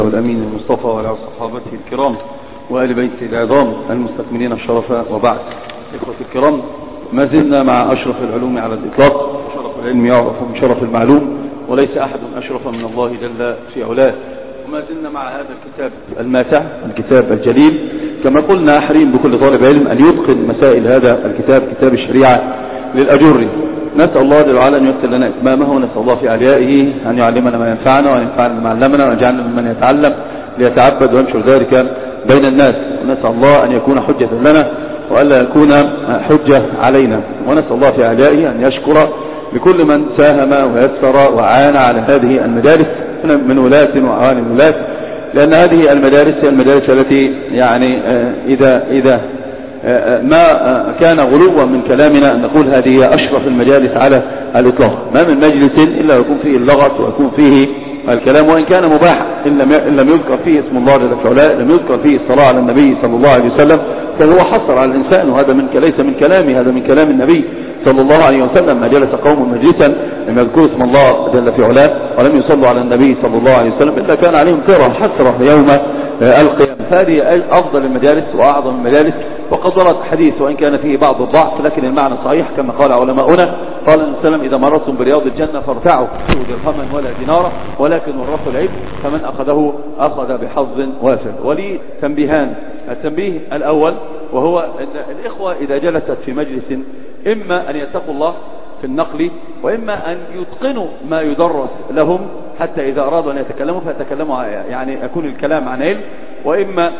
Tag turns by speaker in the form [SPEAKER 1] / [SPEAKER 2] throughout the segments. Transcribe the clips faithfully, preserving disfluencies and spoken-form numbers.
[SPEAKER 1] والأمين المصطفى وعلى صحابته الكرام وآل بيته العظام المستكملين الشرف، وبعد. إخوة الكرام، ما زلنا مع أشرف العلوم على الإطلاق. شرف العلم يعرف من شرف المعلوم، وليس أحد أشرف من الله جل في علاه. وما زلنا مع هذا الكتاب الماتع، الكتاب الجليل، كما قلنا حريم بكل طالب علم أن يتقن مسائل هذا الكتاب، كتاب الشريعة للأجر. نسأل الله جل وعلا أن ييسر لنا إتمامه، ونسأل الله في عليائه أن يعلمنا ما ينفعنا وأن ينفعنا بما علمنا، ويجعلنا ممن يتعلم ليتعبد وينشر ذلك بين الناس. ونسأل الله أن يكون حجة لنا وألا يكون حجة علينا. ونسأل الله في عليائه أن يشكر لكل من ساهم ويسر وعانى على هذه المدارس من ولاة وأعوان الولاة، لأن هذه المدارس هي المدارس التي يعني إذا إذا ما كان غلوا من كلامنا أن نقول هذه أشرف المجالس على الإطلاق. ما من مجلس إلا يكون فيه اللغط ويكون فيه الكلام، وإن كان مباحا، إن لم يذكر فيه اسم الله جل في علاه، لم يذكر فيه الصلاة على النبي صلى الله عليه وسلم، فهو حصر على الإنسان، وهذا من ليس من كلامي، هذا من كلام النبي صلى الله عليه وسلم. ما جلس قوم مجلسا لم يذكروا اسم الله جل في علاه ولم يصلوا على النبي صلى الله عليه وسلم إلا كان عليهم كره حسرة يوم القيامة. هذه أفضل المجالس وأعظم المجالس، وقد ورد حديث وإن كان فيه بعض الضعف لكن المعنى صحيح كما قال علماؤنا. قال النبي صلى الله عليه وسلم: إذا مررتم برياض الجنة فارتعوا، درهما ولا دينارا ولكن ورثوا العلم، فمن أخذه أخذ بحظ وافر. ولي تنبيهان. التنبيه الأول وهو أن الإخوة إذا جلست في مجلس إما أن يتقوا الله في النقل، وإما أن يتقنوا ما يدرس لهم حتى إذا أرادوا أن يتكلموا فيتكلموا، يعني يكون الكلام عن علم، وإما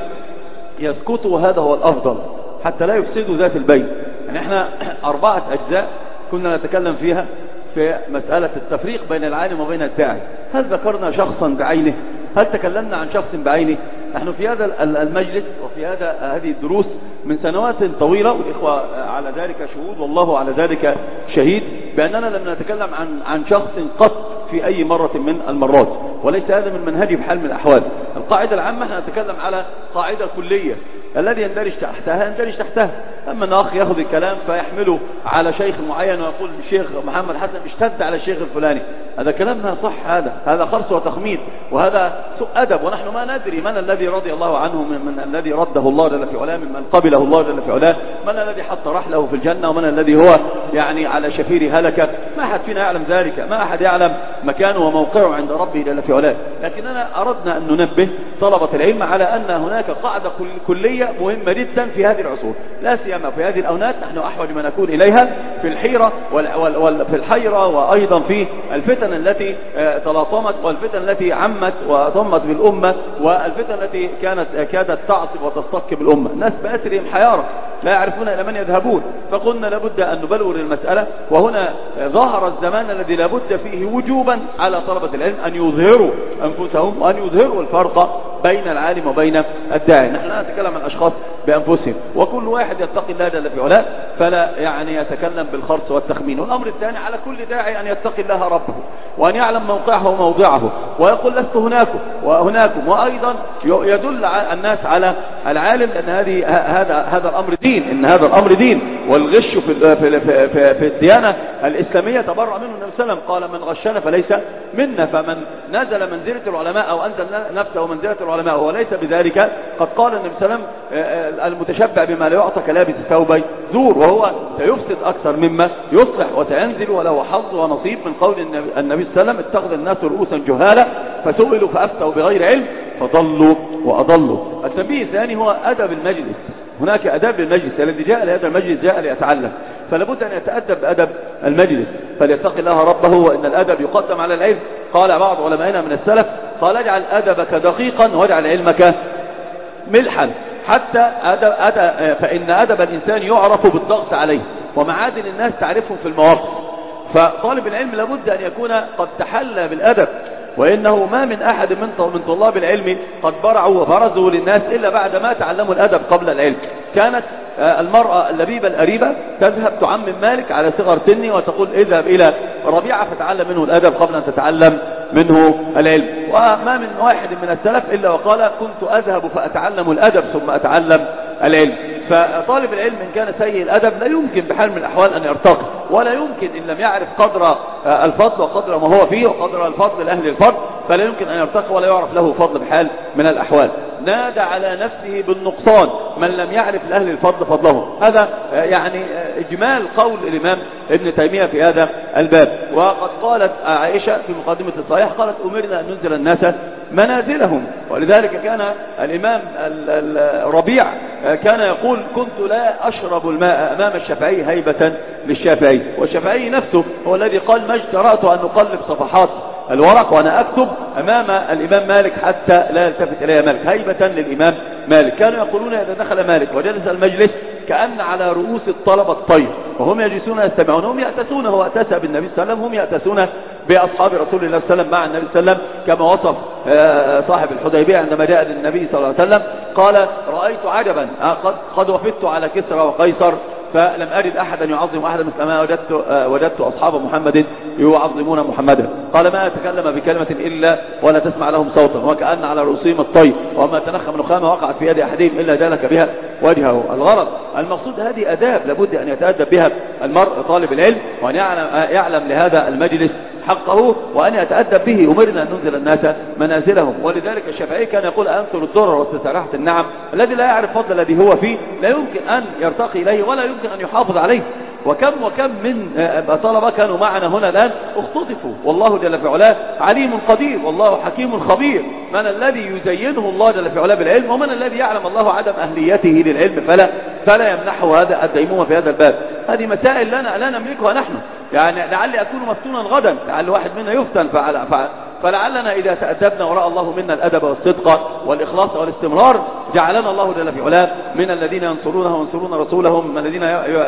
[SPEAKER 1] يسكتوا، وهذا هو الأفضل حتى لا يفسدوا ذات البين. يعني احنا أربعة أجزاء كنا نتكلم فيها في مسألة التفريق بين العالم وبين الداعي. هل ذكرنا شخصا بعينه؟ هل تكلمنا عن شخص بعينه؟ نحن في هذا المجلس وفي هذا هذه الدروس من سنوات طويلة، والإخوة على ذلك شهود والله على ذلك شهيد، بأننا لم نتكلم عن عن شخص قط في أي مرة من المرات، وليس هذا من منهجي بحال من الأحوال. القاعدة العامة احنا نتكلم على قاعدة كلية، الذي يندرج تحتها يندرج تحتها. أما أن أخ يأخذ الكلام فيحمله على شيخ معين ويقول الشيخ محمد حسن اشتد على الشيخ الفلاني، هذا كلامنا صح، هذا هذا خرص وتخميد، وهذا سوء أدب. ونحن ما ندري من الذي رضي الله عنه من, من الذي رده الله جل في علاه، ممن قبله الله جل في علاه، من الذي حط رحله في الجنة، ومن الذي هو يعني على شفير هلكة. ما أحد فينا يعلم ذلك، ما أحد يعلم مكانه وموقعه عند ربه جل في علاه. لكننا أردنا أن ننبه طلبة العلم على أن هناك قاعدة كلية مهمة جدا في هذه العصور، لا سيما في هذه الأونات. نحن أحوج ما نكون إليها في الحيرة وفي الحيرة، وأيضا في الفتن التي تلاطمت، والفتن التي عمت وضمت بالأمة، والفتن التي كانت كادت تعصب وتستقي بالأمة. الناس بأسرهم حيارة لا يعرفون إلى من يذهبون، فقلنا لابد أن نبلور المسألة. وهنا ظهر الزمان الذي لابد فيه وجوبا على طلبة العلم أن يظهروا أنفسهم وأن يظهروا الفرق بين العالم وبين الداعي. نحن لا نتكلم عن أشخاص بأنفسهم، وكل واحد يتقي الله جل في علاه فلا يعني يتكلم بالخرص والتخمين. والأمر الثاني على كل داعي أن يتقي الله ربه، وأن يعلم موقعه وموضعه، ويقول لست هناكم وهناكم، وأيضا يدل الناس على العالم، لأن هذه هذا هذا الأمر دين، إن هذا الأمر دين. والغش في في في, في الديانة الإسلامية تبرأ منه النبي صلى الله عليه وسلم، قال: من غشنا فليس منا. فمن نزل منزلة العلماء أو أنزل نفسه منزلة العلماء وليس بذلك، قد قال النبي صلى الله عليه وسلم: المتشبع بما لا يعطى كلابس ثوبي زور، وهو سيفسد أكثر مما يصلح، وسينزل وله حظ ونصيب من قول النبي صلى الله عليه وسلم: اتخذ الناس رؤوسا جهالا فسئلوا فأفتوا بغير علم فضلوا وأضلوا. التنبيه الثاني هو أدب المجلس. هناك أدب المجلس، الذي جاء لهذا المجلس جاء ليتعلم، فلابد أن يتأدب بأدب المجلس، فليتقي الله ربه، وإن الأدب يقدم على العلم. قال بعض علمائنا من السلف: قال: اجعل أدبك دقيقا واجعل علمك ملحا، حتى أدب أدب فإن أدب الإنسان يعرف بالضغط عليه، ومعادن الناس تعرفهم في المواقف. فطالب العلم لابد أن يكون قد تحلى بالأدب، وإنه ما من أحد من طلاب العلم قد برعوا وبرزوا للناس إلا بعد ما تعلموا الأدب قبل العلم. كانت المرأة اللبيبة الأريبة تذهب تعمم مالك على صغر سنه وتقول: اذهب إلى ربيعة فتعلم منه الأدب قبل أن تتعلم منه العلم. وما من واحد من السلف إلا وقال: كنت أذهب فأتعلم الأدب ثم أتعلم العلم. فطالب العلم إن كان سيء الأدب لا يمكن بحال من الأحوال أن يرتقي، ولا يمكن إن لم يعرف قدر الفضل وقدر ما هو فيه وقدر الفضل لأهل الفضل فلا يمكن أن يرتقي ولا يعرف له فضل بحال من الأحوال. نادى على نفسه بالنقصان من لم يعرف لأهل الفضل فضله. هذا يعني إجمال قول الإمام ابن تيمية في هذا الباب. وقد قالت عائشة في مقدمة الصحيح قالت أمرنا أن ننزل الناس منازلهم، ولذلك كان الإمام الربيع كان يقول كنت لا أشرب الماء أمام الشافعي هيبة للشافعي، والشافعي نفسه هو الذي قال ما اجترأت أن أقلب صفحات الورق وأنا أكتب أمام الإمام مالك حتى لا يلتفت إلي مالك، هيبة للإمام مالك. كانوا يقولون إذا دخل مالك وجلس المجلس كأن على رؤوس الطلبة الطير، وهم يجلسون يستمعون، هم يأتسون، هو أتسى بالنبي صلى الله عليه وسلم، هم يأتسون بأصحاب رسول الله صلى الله عليه وسلم مع النبي صلى الله عليه وسلم، كما وصف صاحب الحديبية عندما جاء للنبي صلى الله عليه وسلم قال رأيت عجبا قد, قد وفدت على كسرى وقيصر فلم أجد أحدا يعظم أحدا مثل ما وجدت, وجدت أصحاب محمد يعظمون محمدا. قال ما أتكلم بكلمة إلا ولا تسمع لهم صوتا وكأن على رؤوسهم الطير وما تنخم نخامة وقعت في يد أحدهم إلا جالك بها وجهه. الغرض المقصود هذه أداب لابد أن يتأدب بها المرء طالب العلم، وأن يعلم, يعلم لهذا المجلس حقه وأن يتأدب به. أمرنا أن ننزل الناس منازلهم. ولذلك الشافعي كان يقول أنثر الضرر واستسارحة النعم، الذي لا يعرف فضل الذي هو فيه لا يمكن أن يرتقي إليه ولا يمكن أن يحافظ عليه. وكم وكم من طلبة كانوا معنا هنا الآن اختطفوا، والله جل في علاه عليم قدير والله حكيم خبير. من الذي يزينه الله جل في علاه بالعلم، ومن الذي يعلم الله عدم أهليته للعلم فلا فلا يمنحه هذا الديمومة في هذا الباب. هذه مسائل لنا لا نملكها نحن، يعني لعلي أكون مفتونا غدا، لعل واحد منا يفتن، فعل فعل فلعلنا إذا تأدبنا ورأى الله منا الأدب والصدق والإخلاص والاستمرار جعلنا الله جل في علاه من الذين ينصرونه وينصرون رسولهم، من الذين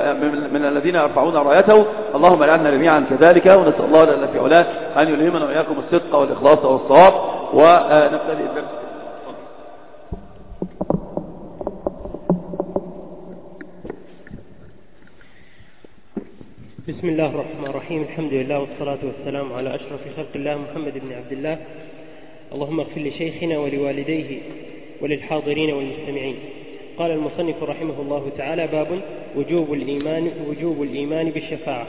[SPEAKER 1] من الذين يرفعون رايته. اللهم اجعلنا جميعا كذلك، ونسأل الله جل في علاه أن يلهمنا وإياكم الصدق والإخلاص والصواب. ونبتدئ الدرس.
[SPEAKER 2] بسم الله الرحمن الرحيم. الحمد لله والصلاة والسلام على أشرف خلق الله محمد بن عبد الله. اللهم اغفر لشيخنا ولوالديه وللحاضرين والمستمعين. قال المصنف رحمه الله تعالى: باب وجوب الإيمان وجوب الإيمان بالشفاعة.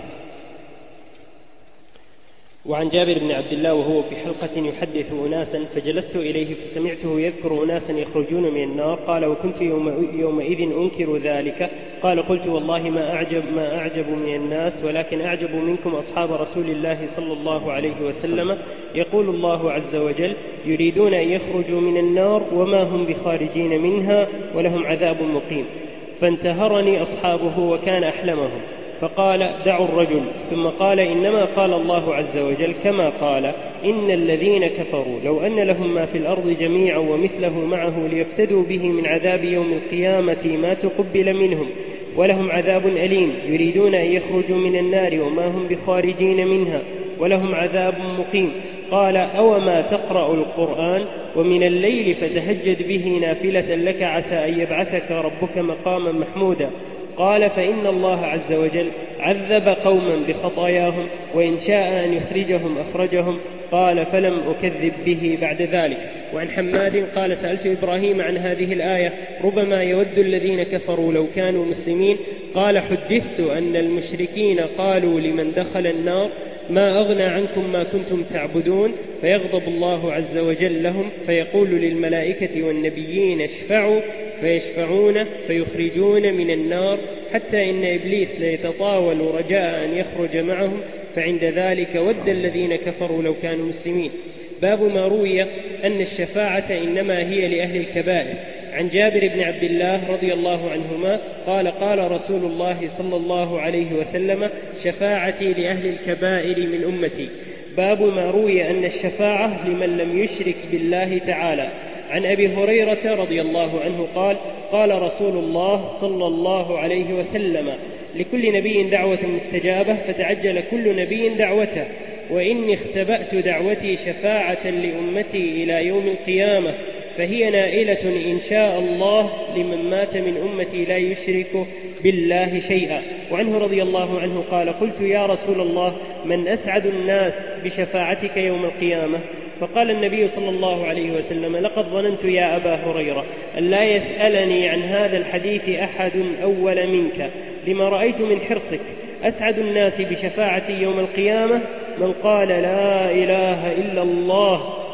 [SPEAKER 2] وعن جابر بن عبد الله وهو في حلقة يحدث أناسا فجلست إليه فسمعته يذكر أناسا يخرجون من النار. قال: وكنت يوم يومئذ أنكر ذلك. قال: قلت: والله ما أعجب ما أعجب من الناس، ولكن أعجب منكم أصحاب رسول الله صلى الله عليه وسلم. يقول الله عز وجل: يريدون أن يخرجوا من النار وما هم بخارجين منها ولهم عذاب مقيم. فانتهرني أصحابه وكان أحلمهم، فقال: دعوا الرجل. ثم قال: إنما قال الله عز وجل كما قال: إن الذين كفروا لو أن لهم ما في الأرض جميعا ومثله معه ليفتدوا به من عذاب يوم القيامة ما تقبل منهم ولهم عذاب أليم. يريدون أن يخرجوا من النار وما هم بخارجين منها ولهم عذاب مقيم. قال: أوما تقرأ القرآن ومن الليل فتهجد به نافلة لك عسى أن يبعثك ربك مقاما محمودا. قال: فإن الله عز وجل عذب قوما بخطاياهم، وإن شاء أن يخرجهم أخرجهم. قال: فلم أكذب به بعد ذلك. وعن حماد قال: سألت إبراهيم عن هذه الآية: ربما يود الذين كفروا لو كانوا مسلمين. قال: حدثت أن المشركين قالوا لمن دخل النار: ما أغنى عنكم ما كنتم تعبدون. فيغضب الله عز وجل لهم فيقول للملائكة والنبيين: اشفعوا، فيشفعون فيخرجون من النار، حتى إن إبليس ليتطاول رجاء أن يخرج معهم، فعند ذلك ود الذين كفروا لو كانوا مسلمين. باب ما روي أن الشفاعة إنما هي لأهل الكبائر. عن جابر بن عبد الله رضي الله عنهما قال: قال رسول الله صلى الله عليه وسلم: شفاعتي لأهل الكبائر من أمتي. باب ما روي أن الشفاعة لمن لم يشرك بالله تعالى. عن أبي هريرة رضي الله عنه قال: قال رسول الله صلى الله عليه وسلم: لكل نبي دعوة مستجابة، فتعجل كل نبي دعوته، وإني اختبأت دعوتي شفاعة لأمتي إلى يوم القيامة، فهي نائلة إن شاء الله لمن مات من أمتي لا يشرك بالله شيئا. وعنه رضي الله عنه قال: قلت: يا رسول الله، من أسعد الناس بشفاعتك يوم القيامة؟ فقال النبي صلى الله عليه وسلم: لقد ظننت يا أبا هريرة أن لا يسألني عن هذا الحديث أحد أول منك، لما رأيت من حرصك. أسعد الناس بشفاعتي يوم القيامة من قال لا إله إلا الله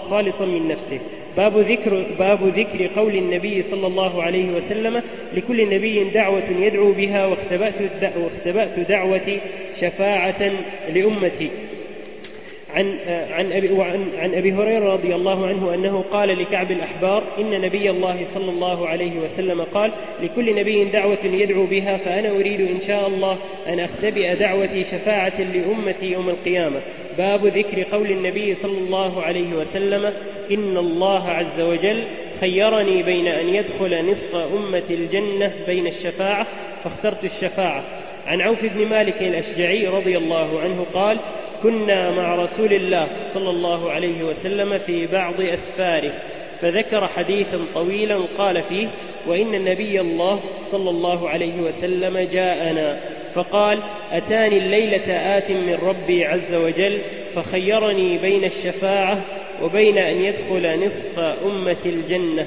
[SPEAKER 2] خالصا من نفسه. باب ذكر, باب ذكر قول النبي صلى الله عليه وسلم: لكل نبي دعوة يدعو بها واختبأت, واختبأت دعوتي شفاعة لأمتي. عن, عن, أبي وعن عن أبي هريرة رضي الله عنه أنه قال لكعب الأحبار: إن نبي الله صلى الله عليه وسلم قال: لكل نبي دعوة يدعو بها، فأنا أريد إن شاء الله أن أختبئ دعوتي شفاعة لأمتي يوم القيامة. باب ذكر قول النبي صلى الله عليه وسلم: إن الله عز وجل خيرني بين أن يدخل نصف أمة الجنة بين الشفاعة فاخترت الشفاعة. عن عوف بن مالك الأشجعي رضي الله عنه قال: كنا مع رسول الله صلى الله عليه وسلم في بعض أسفاره، فذكر حديثا طويلا قال فيه: وإن النبي الله صلى الله عليه وسلم جاءنا فقال: أتاني الليلة آت من ربي عز وجل فخيرني بين الشفاعة وبين أن يدخل نصف أمة الجنة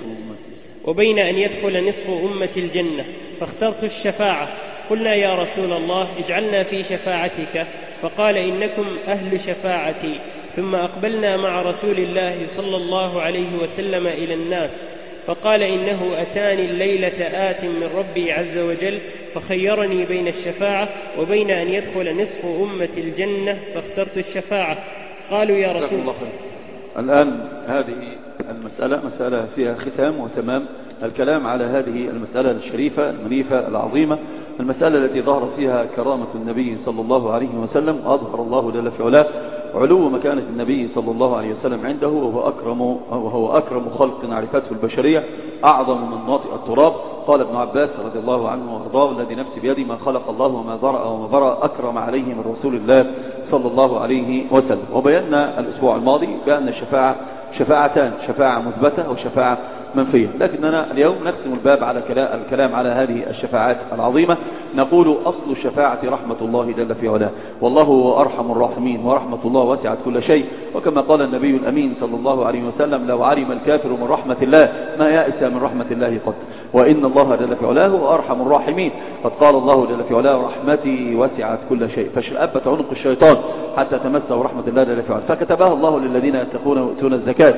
[SPEAKER 2] وبين أن يدخل نصف أمة الجنة فاخترت الشفاعة. قلنا: يا رسول الله اجعلنا في شفاعتك. فقال: إنكم أهل شفاعتي. ثم أقبلنا مع رسول الله صلى الله عليه وسلم إلى الناس فقال: إنه أتاني الليلة آت من ربي عز وجل فخيرني بين الشفاعة وبين أن يدخل نصف أمة الجنة فاخترت الشفاعة. قالوا: يا رسول الله.
[SPEAKER 1] الآن هذه المسألة مسألة فيها ختام وتمام الكلام على هذه المسألة الشريفة المنيفة العظيمة، المسألة التي ظهر فيها كرامة النبي صلى الله عليه وسلم، وأظهر الله جل في علاه علو مكانة النبي صلى الله عليه وسلم عنده، وهو أكرم, وهو أكرم خلق عرفته البشرية، أعظم من ناطئ التراب. قال ابن عباس رضي الله عنه وارضاه: الذي نفسي بيدي ما خلق الله وما ذرأ وما برأ أكرم عليه من رسول الله صلى الله عليه وسلم. وبينا الأسبوع الماضي بأن الشفاعة شفاعتان: شفاعة مثبتة وشفاعة منفية. لكننا اليوم نختم الباب على الكلام على هذه الشفاعات العظيمة. نقول: أصل الشفاعة رحمة الله جل في علاه، والله هو أرحم الراحمين، ورحمة الله وسعت كل شيء. وكما قال النبي الأمين صلى الله عليه وسلم: لو علم الكافر من رحمة الله ما يأس من رحمة الله قط، وإن الله جل في علاه هو أرحم الراحمين. قد قال الله جل في علاه: رحمتي وسعت كل شيء. فشأبت عنق الشيطان حتى تمسه رحمة الله جل في علاه، فكتبها الله للذين يتقون ويؤتون الزكاة.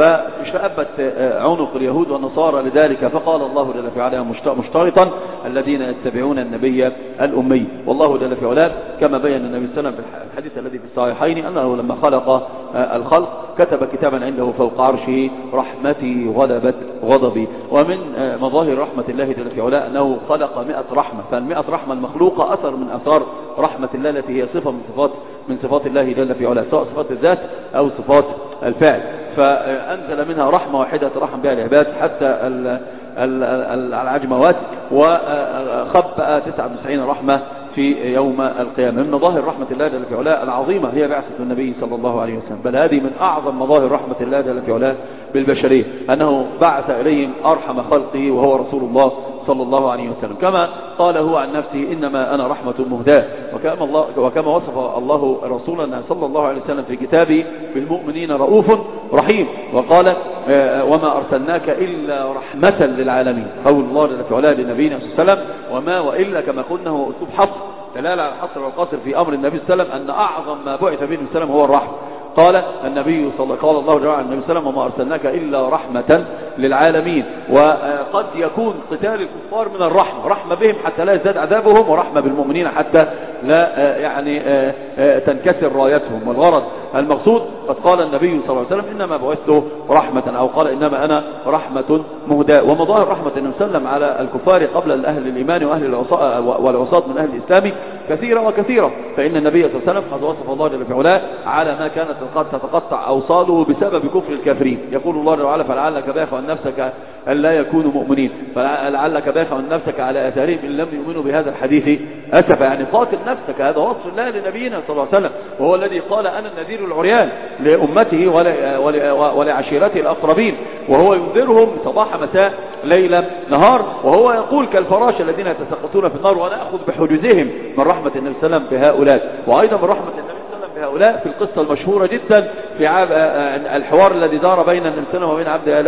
[SPEAKER 1] فشأبت عنق اليهود والنصارى لذلك، فقال الله جل في علاه مشترطا: الذين يتبعون النبي الأمي. والله جل في علاه كما بين النبي صلى الله عليه وسلم في الحديث الذي في الصحيحين أنه لما خلق الخلق كتب كتابا عنده فوق عرشه: رحمتي غلبت غضبي. ومن مظاهر رحمة الله جل في علاه أنه خلق مئة رحمة، فالمئة رحمة المخلوقة أثر من أثار رحمة الله التي هي صفة من صفات من صفات الله جل في علاه، سواء صفات الذات أو صفات الفعل. فأنزل منها رحمة واحدة ترحم بها العباد حتى العجموات، وخبأ تسعة وتسعين رحمة في يوم القيامة. من مظاهر رحمة الله جل في علاه العظيمة هي بعثة النبي صلى الله عليه وسلم، بل هذه من أعظم مظاهر رحمة الله جل في علاه بالبشرية، أنه بعث إليهم أرحم خلقه وهو رسول الله صلى الله عليه وسلم. كما قال هو عن نفسه: إنما أنا رحمة مهداة. وكما, الله وكما وصف الله رسولنا صلى الله عليه وسلم في كتابه: بالمؤمنين رؤوف رحيم. وقال: وما أرسلناك إلا رحمة للعالمين. قول الله جل في علاه لنبينا صلى الله عليه وسلم: وما وإلا، كما قلنا هو أسلوب حصر دلالة على الحصر والقصر في أمر النبي صلى الله عليه وسلم، أن أعظم ما بعث به النبي صلى الله عليه وسلم هو الرحمة. قال النبي صلى قال الله جل وعلا النبي صلى الله عليه وسلم: وما أرسلناك إلا رحمة للعالمين. وقد يكون قتال الكفار من الرحمة، رحمة بهم حتى لا يزداد عذابهم، ورحمة بالمؤمنين حتى لا يعني تنكسر رايتهم. والغرض المقصود قد قال النبي صلى الله عليه وسلم: إنما بعثته رحمة، أو قال: إنما أنا رحمة مهداة. ومظاهر رحمة النبي صلى الله عليه وسلم على الكفار قبل أهل الإيمان وأهل والعصاة من أهل الإسلام كثيرة وكثيرة. فإن النبي صلى الله عليه وسلم قد وصف الله جل في علاه على ما كانت قد تتقطع أوصاله بسبب كفر الكافرين. يقول الله جل وعلا: فلعلك باخع نفسك أن لا يكونوا مؤمنين، فلعلك باخع نفسك على آثارهم إن لم يؤمنوا بهذا الحديث أسفا. يعني قاتل نفسك، هذا وصف الله لنبينا صلى الله عليه وسلم، وهو الذي قال: أنا النذير العريان لأمته ولعشيرته الأقربين، وهو ينذرهم صباح مساء ليلا نهار، وهو يقول: كالفراش الذين يتساقطون في النار، وأنا أخذ بحجزهم. من رحمة النبي صلى الله عليه وسلم بهؤلاء. وأيضا من رحمة النبي صلى الله عليه وسلم بهؤلاء في القصة المشهورة جدا في الحوار الذي دار بين النبي صلى الله عليه وسلم وبين عبد آلين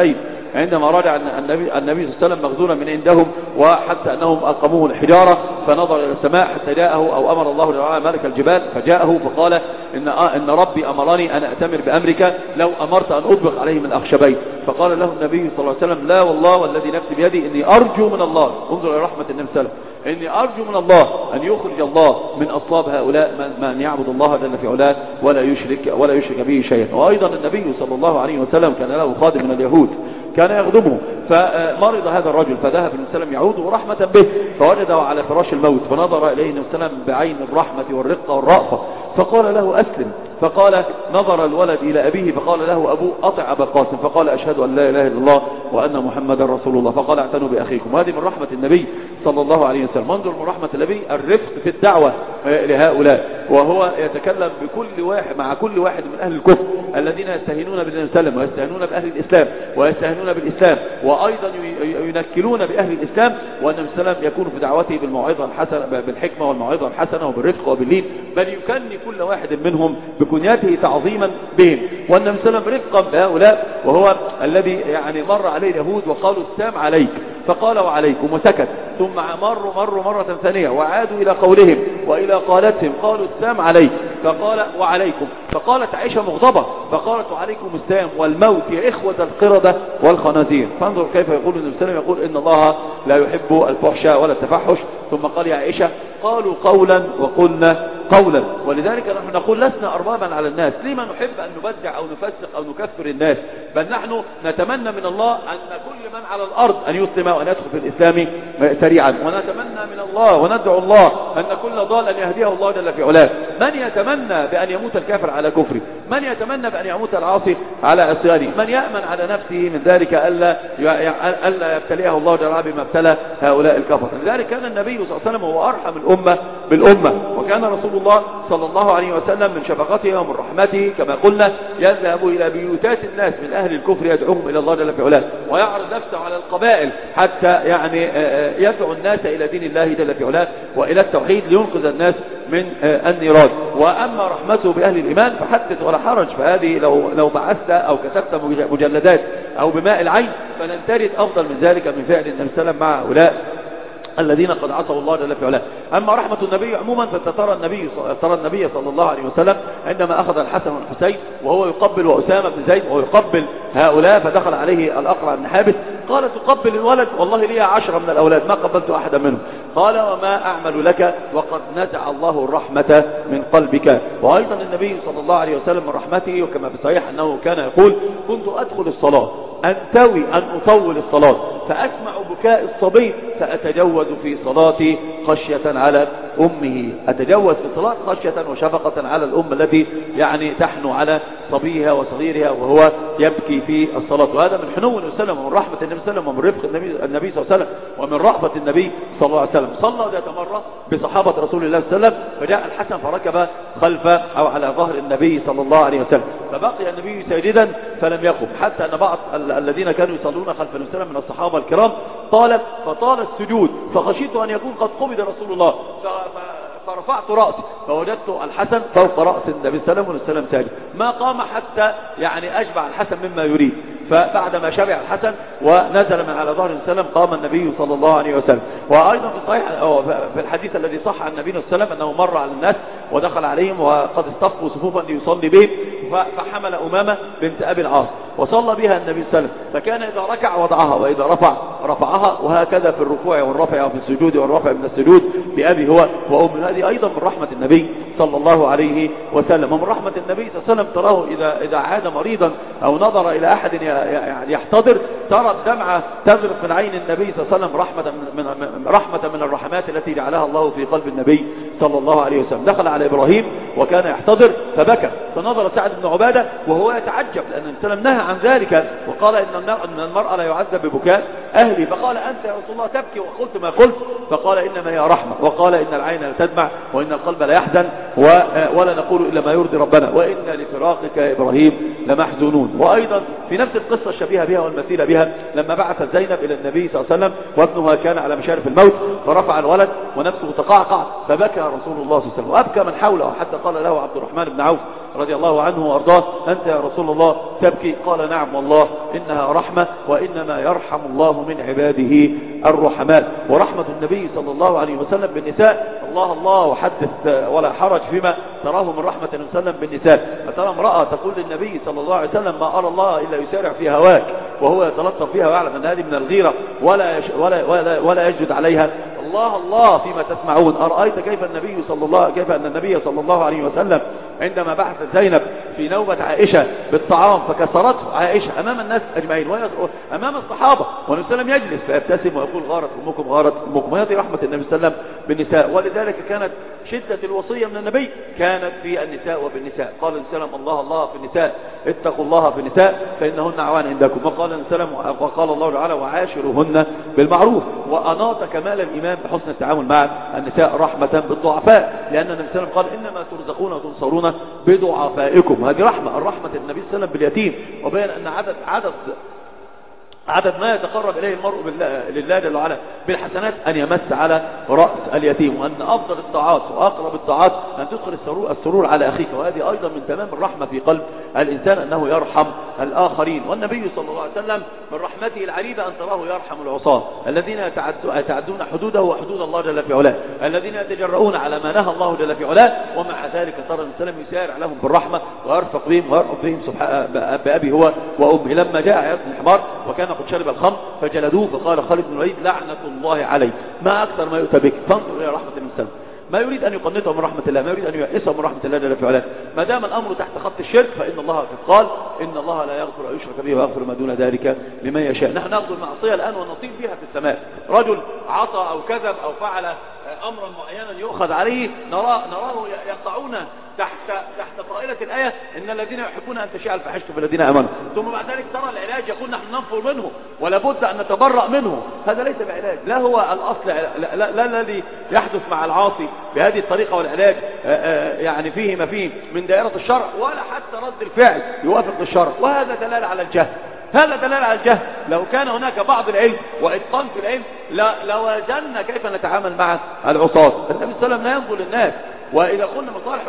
[SPEAKER 1] عندما رجع النبي, النبي صلى الله عليه وسلم مغزولا من عندهم، وحتى أنهم ألقموه الحجارة فنظر إلى السماء حتى جاءه، أو أمر الله تعالى ملك الجبال فجاءه فقال إن, إن ربي أمرني أن أأتمر بأمرك لو أمرت أن أطبق عليه من أخشبين. فقال له النبي صلى الله عليه وسلم لا والله والذي نفسي بيدي إني أرجو من الله، انظر إلى رحمة النبي صلى الله عليه وسلم، إني أرجو من الله أن يخرج الله من أصلاب هؤلاء من يعبد الله جل في علاه ولا يشرك ولا يشرك به شيئا. وأيضا النبي صلى الله عليه وسلم كان له خادم من اليهود كان يخدمه، فمرض هذا الرجل فذهب النبي صلى الله عليه وسلم يعوده رحمة به، فوجده على فراش الموت، فنظر إليه النبي صلى الله عليه وسلم بعين الرحمة والرقة والرأفة فقال له أسلم. فقال نظر الولد إلى أبيه فقال له أبوه أطع أبا القاسم، فقال أشهد أن لا إله إلا الله وأن محمدا رسول الله، فقال اعتنوا بأخيكم. وهذه من رحمة النبي صلى الله عليه وسلم. انظر من رحمة النبي الرفق في الدعوة لهؤلاء، وهو يتكلم بكل واحد مع كل واحد من أهل الكفر الذين يستهينون بالنبي صلى الله عليه وسلم ويستهينون بأهل الإسلام ويستهينون بالإسلام، وأيضا ينكلون بأهل الإسلام، والنبي صلى الله عليه وسلم يكون في دعوته بالموعظة الحسنة بالحكمة والموعظة الحسنة وبالرفق وباللين، بل يكني كل واحد منهم بكنيته تعظيما بهم. والنبي صلى الله عليه وسلم رفقا بهؤلاء، وهو الذي يعني مر عليه اليهود وقالوا السلام عليك فقال وعليكم وسكت، ثم مروا مروا مرة ثانية وعادوا إلى قولهم وإلى قالتهم قالوا السلام عليك فقال وعليكم، فقالت عائشة مغضبة فقالت وعليكم السلام والموت يا إخوة القردة والخنازير. فانظر كيف يقول النبي صلى الله عليه وسلم، يقول إن الله لا يحب الفحش ولا التفحش، ثم قال يا عائشة قالوا قولا وقلنا قولا. ولذلك نحن نقول لسنا أربابا على الناس، لما نحب أن نبدع أو نفسق أو نكفر الناس، بل نحن نتمنى من الله أن كل من على الأرض أن يسلم وأن يدخل في الإسلام سريعا، ونتمنى من الله وندعو الله أن كل ضال أن يهديه الله جل في علاه. من يتمنى بأن يموت الكافر على كفره؟ من يتمنى بأن يموت العاصي على عصيانه؟ من يأمن على نفسه من ذلك ألا ألا يبتليه الله جل وعلا بما ابتلى هؤلاء الكفر؟ لذلك كان النبي صلى الله عليه وسلم هو أرحم الأمة بالأمة، وكان رسول الله صلى الله عليه وسلم من شفقته ومن رحمته كما قلنا يذهب إلى بيوتات الناس من أهل الكفر يدعوهم إلى الله جل في علاه، ويعرض نفسه على القبائل حتى يعني يدعو الناس إلى دين الله جل في علاه وإلى التوحيد لينقذ الناس من النيران. وأما رحمته بأهل الإيمان فحدث ولا حرج، فهذه لو لو بعثت أو كتبت مجلدات أو بماء العين فلن ترد أفضل من ذلك من فعل النبي صلى الله عليه وسلم مع هؤلاء الذين قد عصوا الله جل في علاه. أما رحمة النبي عموما فترى النبي ترى النبي صلى الله عليه وسلم عندما أخذ الحسن والحسين وهو يقبل وأسامة بن زيد وهو يقبل هؤلاء، فدخل عليه الأقرع بن حابس قال تقبل الولد؟ والله لي عشرة من الأولاد ما قبلت أحدا منهم. قال وما أعمل لك وقد نزع الله الرحمة من قلبك. وأيضا النبي صلى الله عليه وسلم من رحمته وكما في الصحيح أنه كان يقول كنت أدخل الصلاة أنتوي أن أطول الصلاة فأسمع بكاء الصبي فأتجوز في صلاتي خشية على أمه، أتجوز في الصلاة خشية وشفقة على الأم التي يعني تحنو على صبيها وصغيرها وهو يبكي في الصلاة. وهذا من حنو النبي صلى الله عليه وسلم ومن رحمة النبي صلى الله عليه وسلم ومن رفق النبي, النبي صلى الله عليه وسلم ومن رحمة النبي صلى الله عليه وسلم. صلى ذات مرة بصحابة رسول الله صلى الله عليه وسلم فجاء الحسن فركب خلف أو على ظهر النبي صلى الله عليه وسلم، فبقي النبي ساجدا فلم يقم، حتى أن بعض الذين كانوا يصلون خلف النبي صلى الله عليه وسلم من الصحابة الكرام طالب فطال السجود فخشيت أن يكون قد قبض رسول الله فرفعت رأسي فوجدت الحسن فوق رأس النبي صلى الله عليه وسلم ساجد، ما قام حتى يعني أشبع الحسن مما يريد. فبعدما شبع الحسن ونزل من على ظهر النبي صلى الله عليه وسلم قام النبي صلى الله عليه وسلم. وأيضا في الصحيح في الحديث الذي صح عن النبي صلى الله عليه وسلم أنه مر على الناس ودخل عليهم وقد اصطفوا صفوفا ليصلي بهم فحمل أمامة بنت أبي العاص وصلى بها النبي صلى الله عليه وسلم، فكان إذا ركع وضعها وإذا رفع رفعها، وهكذا في الركوع والرفع وفي السجود والرفع من السجود بأبي هو وأم. هذه أيضا من رحمة النبي صلى الله عليه وسلم. ومن رحمة النبي صلى الله عليه وسلم تراه إذا إذا عاد مريضا أو نظر إلى أحد يحتضر ترى الدمعة تذرف من عين النبي صلى الله عليه وسلم رحمة من, من رحمة من الرحمات التي جعلها الله في قلب النبي صلى الله عليه وسلم. دخل على إبراهيم وكان يحتضر فبكى، فنظر سعد بن عبادة وهو يتعجب لأن النبي صلى الله عليه وسلم نهى عن ذلك وقال إن المرأة لا يعذب ببكاء أهلي، فقال أنت يا رسول الله تبكي وقلت ما قلت؟ فقال إنما هي رحمة، وقال إن العين لا تدمع وإن القلب لا يحزن ولا نقول إلا ما يرضي ربنا وإنا لفراقك يا إبراهيم لمحزونون. وأيضا في نفس القصة الشبيهة بها والمثيلة بها لما بعثت زينب إلى النبي صلى الله عليه وسلم وابنها كان على مشارف الموت فرفع الولد ونفسه تقعقع فبكى رسول الله صلى الله عليه وسلم وأبكى من حوله، حتى قال له عبد الرحمن بن عوف رضي الله عنه وأرضاه: أنت يا رسول الله تبكي؟ قال: نعم والله إنها رحمة، وإنما يرحم الله من عباده الرحماء. ورحمة النبي صلى الله عليه وسلم بالنساء، الله الله وحدث ولا حرج فيما تراه من رحمة النبي صلى الله عليه وسلم بالنساء. فترى امرأة تقول للنبي صلى الله عليه وسلم: ما أرى الله إلا يسارع في هواك، وهو يتلطف فيها ويعلم أن هذه من الغيرة ولا يش ولا ولا, ولا يجد عليها. الله الله فيما تسمعون. أرأيت كيف النبي صلى الله كيف أن النبي صلى الله عليه وسلم عندما بعثت زينب في نوبة عائشة بالطعام فكسرته عائشة أمام الناس أجمعين أمام الصحابة، والنبي صلى الله عليه وسلم يجلس فيبتسم ويقول: غارت أمكم غارت أمكم. وهذه رحمة النبي صلى الله عليه وسلم بالنساء. ولذلك كانت شدة الوصية من النبي كانت في النساء وبالنساء. قال النبي صلى الله عليه وسلم: الله الله في النساء، اتقوا الله في النساء فإنهن عوان عندكم. وقال النبي صلى الله عليه وسلم: وقال الله تعالى: وعاشروهن بالمعروف. وأناط كمال الإيمان بحسن التعامل مع النساء رحمة بالضعفاء، لأن النبي صلى الله عليه وسلم قال: إنما ترزقون وتنصرون بضعفائكم. هذه رحمة، الرحمة النبي صلى الله عليه وسلم باليتيم. وبين أن عدد عدد عدد ما يتقرب إليه المرء لله جل وعلا بالحسنات أن يمس على رأس اليتيم، وأن أفضل الطاعات وأقرب الطاعات أن تدخل السرور, السرور على أخيك. وهذه أيضا من تمام الرحمة في قلب الإنسان أنه يرحم الآخرين. والنبي صلى الله عليه وسلم من رحمته العريضة أن تراه يرحم العصاة الذين يتعدون حدوده وحدود الله جل في علاه، الذين يتجرؤون على ما نهى الله جل في علاه، ومع ذلك ترى النبي صلى الله عليه وسلم يسارع لهم بالرحمة ويرفق بهم ويرفق بهم بأبي هو وأمي. لما جاء عياض بن حمار وكان قد شرب الخمر فجلدوه، فقال خالد بن الوليد: لعنة الله عليه، ما أكثر ما يؤتى بك. فانظر إلى رحمة النبي صلى الله عليه وسلم، ما يريد أن يقنطه من رحمة الله، ما يريد أن يعيسه من رحمة الله جل في علاه. ما دام الأمر تحت خط الشرك فإن الله قال: إن الله لا يغفر أن يشرك به ويغفر ما دون ذلك لمن يشاء. نحن نأخذ المعصية الآن ونطيب بها في السماء. رجل عصى أو كذب أو فعل أمرا معينا يؤخذ عليه، نراه نراه يقطعون تحت تحت طائلة الآية: إن الذين يحبون أن تشيع الفاحشة في الذين آمنوا. ثم بعد ذلك ترى العلاج يقول: نحن ننفر منه ولا بد أن نتبرأ منه. هذا ليس بعلاج، لا هو الأصل، لا, لا, لا الذي يحدث مع العاصي بهذه الطريقة والعلاج يعني فيه ما فيه من دائرة الشرع، ولا حتى رد الفعل يوافق الشرع. وهذا دلالة على الجهل، هذا دلالة على الجهل. لو كان هناك بعض العلم وإتقان في العلم لوجدنا كيف نتعامل مع العصاة. النبي صلى الله عليه وسلم لا ينظر للناس. وإذا قلنا مصالح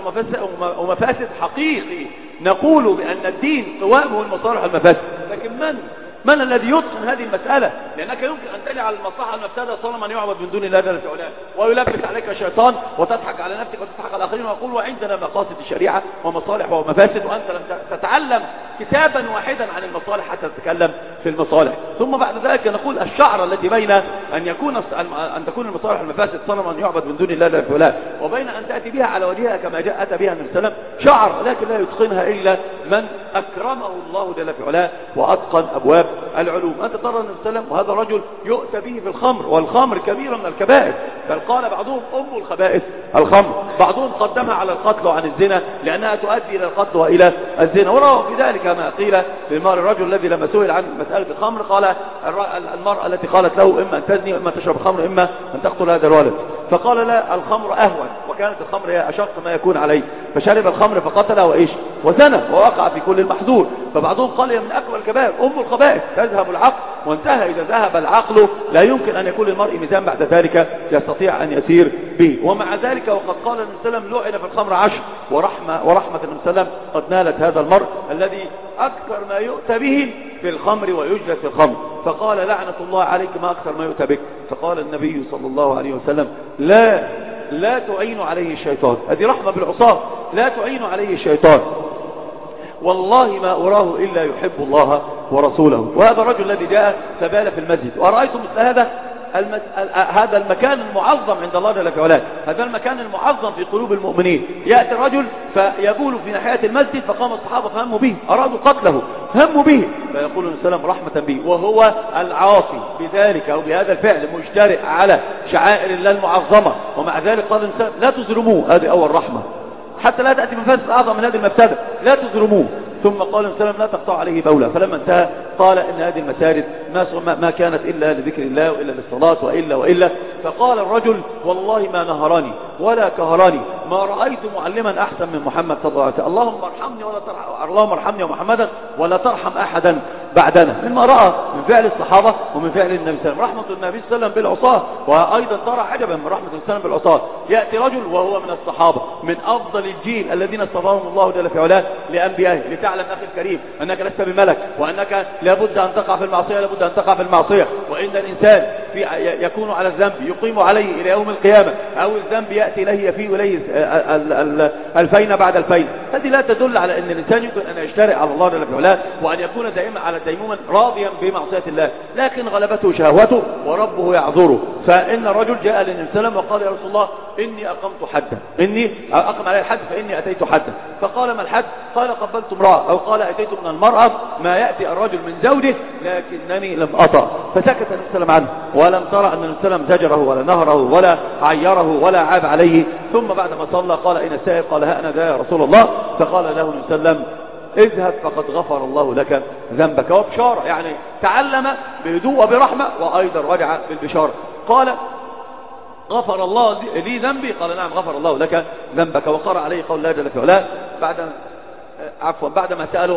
[SPEAKER 1] ومفاسد حقيقي نقول بأن الدين قوامه المصالح والمفاسد، لكن من من الذي يتقن هذه المسألة؟ لأنك يمكن أن تجعل المصلحة والمفسدة صنما يعبد من دون الله جل في علاه، ويلبس عليك الشيطان وتضحك على نفسك وتضحك على الآخرين، ويقول: وعندنا مقاصد الشريعة ومصالح ومفاسد، وأنت لم تتعلم كتابا واحدا عن المصالح حتى تتكلم في المصالح. ثم بعد ذلك نقول: الشعر التي بين أن يكون أن تكون المصالح والمفاسد صنما يعبد من دون الله جل في علاه، وبين أن تأتي بها على وجهها كما جاء أتى بها النبي صلى الله عليه وسلم، شعر، لكن لا يتقنها إلا من أكرمه الله جل في علاه وأتقن أبواب العلوم. أنت ترى النبي صلى الله عليه وسلم وهذا الرجل يؤتى به في الخمر، والخمر كبيرة من الكبائر، بل قال بعضهم: أم الخبائث الخمر. بعضهم قدمها على القتل وعن الزنا لأنها تؤدي إلى القتل وإلى الزنا. وروى في ذلك ما قيل للمرء الرجل الذي لما سئل عن مسألة الخمر قال المرأة التي قالت له: إما أن تزني وإما تشرب الخمر إما أن تقتل هذا الولد. فقال: لا، الخمر أهون، وكانت الخمر هي أشق ما يكون عليه، فشرب الخمر فقتله وإيش وزنى ووقع في كل المحظور. فبعضهم قال: هي من أكبر الكبائر، أم الخبائث، تذهب العقل، وانتهى إذا ذهب العقل لا يمكن أن يكون للمرء ميزان بعد ذلك يستطيع أن يسير به. ومع ذلك وقد قال النبي صلى الله عليه وسلم: لعن في الخمر عشر، ورحمة ورحمة النبي صلى الله عليه وسلم قد نالت هذا المرء الذي أكثر ما يؤتى به في الخمر ويجلس في الخمر. فقال: لعنة الله عليك، ما أكثر ما يؤتى بك. فقال النبي صلى الله عليه وسلم: لا لا تعين عليه الشيطان. هذه رحمة بالعصاة، لا تعين عليه الشيطان، والله ما أراه إلا يحب الله ورسوله. وهذا الرجل الذي جاء فبال في المسجد، وأرأيتم مثل هذا المس... هذا المكان المعظم عند الله جل في علاه، هذا المكان المعظم في قلوب المؤمنين. يأتي الرجل فيبول في ناحية المسجد، فقام الصحابة فهموا به، أرادوا قتله، هموا به، فيقول النبي صلى الله عليه وسلم رحمة به، وهو العاصي بذلك أو بهذا الفعل مجترئ على شعائر الله المعظمة، ومع ذلك قال الإنسان: لا تظلموه. هذه أول رحمة، حتى لا تأتي مفاسد أعظم من هذه المفسدة، لا تظلموه. ثم قال النبي صلى الله عليه وسلم: لا تقطع عليه بولا. فلما انتهى قال: إن هذه المساجد ما كانت إلا لذكر الله وإلا للصلاة وإلا وإلا. فقال الرجل: والله ما نهراني ولا كهراني، ما رأيت معلما أحسن من محمد صلى الله عليه وسلم. اللهم ارحمني ولا ترحم، اللهم ارحمني ومحمدا ولا ترحم أحدا بعدنا، مما رأى من فعل الصحابة ومن فعل النبي صلى الله عليه وسلم. رحمة النبي صلى الله عليه وسلم بالعصاة، وأيضا ترى عجبا من رحمة النبي صلى الله عليه وسلم بالعصاة، يأتي رجل وهو من الصحابة من أفضل الجيل الذين اصطفاهم الله جل في علاه لأنبيائه، لتعلم أخي الكريم أنك لست بملك، وأنك لابد أن تقع في المعصية، لابد أن تقع في المعصية، وإن الإنسان في يكون على الذنب يقيم عليه إلى يوم القيامة، أو الذنب يأتي إليه يفيه إليه الفين بعد الفين. هذه لا تدل على أن الإنسان يمكن أن يجترئ على الله جل في علاه وأن يكون دائما على ديموما راضيا بمعصية الله، لكن غلبته شهوته وربه يعذره. فإن الرجل جاء للنبي صلى الله عليه وسلم وقال: يا رسول الله إني أقمت حدا، إني أقم علي الحد فإني أتيت حدا. فقال: ما الحد؟ قال: قبلت امرأة، أو قال: أتيت من المرأة ما يأتي الرجل من زوجه لكنني لم أطع. فسكت النبي صلى الله عليه وسلم عنه، ولم ترى أن النبي صلى الله عليه وسلم زجره ولا نهره ولا عيره ولا عاب عليه. ثم بعد ما صلى قال: أين السائل؟ قال: ها أنا ذا يا رسول الله. فقال له النبي صلى الله عليه وسلم: اذهب فقد غفر الله لك ذنبك. وبشارة، يعني تعلم بهدوء وبرحمة، وأيضا رجع بالبشارة. قال: غفر الله لي ذنبي؟ قال: نعم غفر الله لك ذنبك. وقرأ عليه قول الله جل في علاه بعد عفوا بعدما سألوا: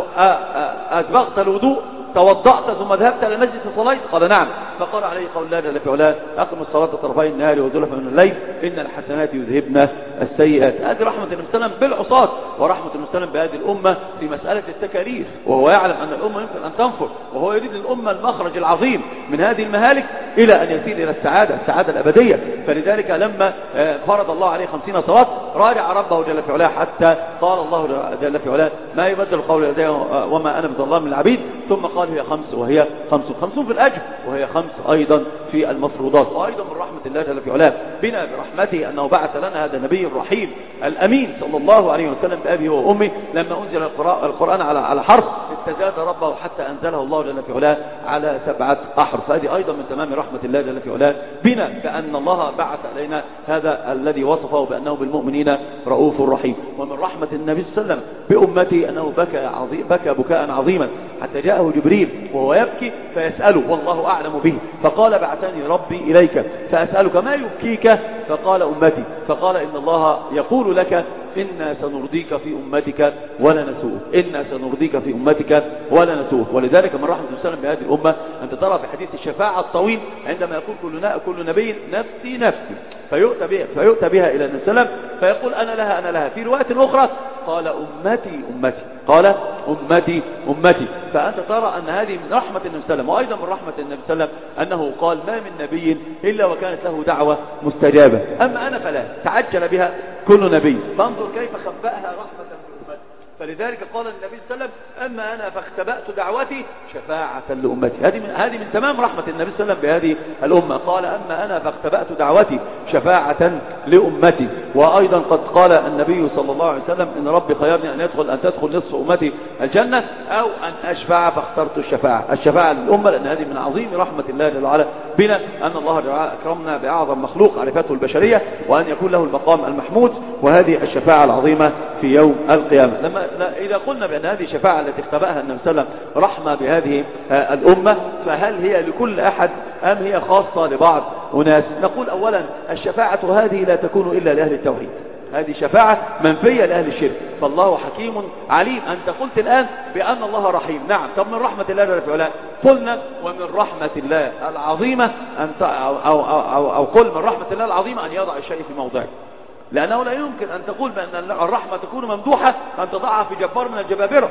[SPEAKER 1] أسبغت الوضوء؟ توضأت ثم ذهبت إلى المسجد فصليت؟ قال: نعم. فقرأ عليه قول الله جل في علاه: أقم الصلاة طرفي النهار وزلفا من الليل إن الحسنات يذهبن السيئات. هذه رحمة النبي صلى الله عليه وسلم بالعصاة، ورحمة النبي صلى الله عليه وسلم بهذه الأمة في مسألة التكاليف، وهو يعلم أن الأمة يمكن أن تنفر، وهو يريد للأمة المخرج العظيم من هذه المهالك إلى أن يسير إلى السعادة السعادة الأبدية. فلذلك لما فرض الله عليه خمسين صلاة راجع ربه جل في علاه، حتى قال الله جل في علاه: ما يبدل القول لدي وما أنا بظلام للعبيد. ثم قال: هي خمس وهي خمس خمسون في الأجر، وهي خمس أيضا في المفروضات. وأيضا من رحمة الله جل في علاه بنا برحمته أنه بعث لنا هذا النبي الرحيم الأمين صلى الله عليه وسلم بأبيه وأمه. لما أنزل القرآن على على حرف استزاد ربه حتى أنزله الله جل في علاه على سبعة أحرف. هذه أيضا من تمام رحمة الله جل في علاه بنا، بأن الله بعث علينا هذا الذي وصفه بأنه بالمؤمنين رؤوف رحيم. ومن رحمة النبي صلى الله عليه وسلم بأمته أنه بكى عظيم بكى بكاء عظيما حتى جاءه جبريل وهو يبكي فيسأله والله أعلم به، فقال: بعثني ربي إليك فأسألك ما يبكيك؟ فقال: أمتي. فقال: إن الله يقول لك: إنا سنرضيك في أمتك ولا نسوء، إنا سنرضيك في أمتك ولا نسوء. ولذلك من رحمة الله وسلم بهذه الأمة أنت ترى في حديث الشفاعة الطويل عندما يقول كل كل نبي نفسي نفسي، فيؤتى بها فيؤتى بها إلى النبي صلى الله عليه وسلم فيقول: أنا لها أنا لها. في رواية أخرى قال: أمتي أمتي، قال: أمتي أمتي. فأنت ترى أن هذه من رحمة النبي صلى الله عليه وسلم. وأيضا من رحمة النبي صلى الله عليه وسلم أنه قال: ما من نبي إلا وكانت له دعوة مستجابة، أما أنا فلا. تعجل بها كل نبي، فانظر كيف خبأها رحمة لأمتي. فلذلك قال النبي صلى الله عليه وسلم: أما أنا فاختبأت دعوتي شفاعة لأمتي. هذه من هذه من تمام رحمة النبي صلى الله عليه وسلم بهذه الأمة. قال: أما أنا فاختبأت دعوتي شفاعة لأمتي. وأيضا قد قال النبي صلى الله عليه وسلم: إن ربي خيرني أن يدخل أن تدخل نصف أمتي الجنة أو أن أشفع فاخترت الشفاعة الشفاعة للأمة، لأن هذه من عظيم رحمة الله جل وعلا بنا، أن الله جل وعلا أكرمنا بأعظم مخلوق عرفته البشرية، وأن يكون له المقام المحمود، وهذه الشفاعة العظيمة في يوم القيامة. لما إذا قلنا بأن هذه الشفاعة التي اختبأها النبي صلى الله عليه وسلم رحمة بهذه الأمة، فهل هي لكل أحد أم هي خاصة لبعض أناس؟ نقول أولا: الشفاعة هذه لا تكون إلا لأهل التوحيد، هذه شفاعة منفية لأهل الشرك. فالله حكيم عليم. أنت قلت الآن بأن الله رحيم، نعم. طب من رحمة الله جل وعلا قلنا: ومن رحمة الله العظيمة أن أو, أو, أو, أو قل من رحمة الله العظيمة أن يضع الشيء في موضعه، لأنه لا يمكن أن تقول بأن الرحمة تكون ممدوحة أن تضعها في جبار من الجبابرة،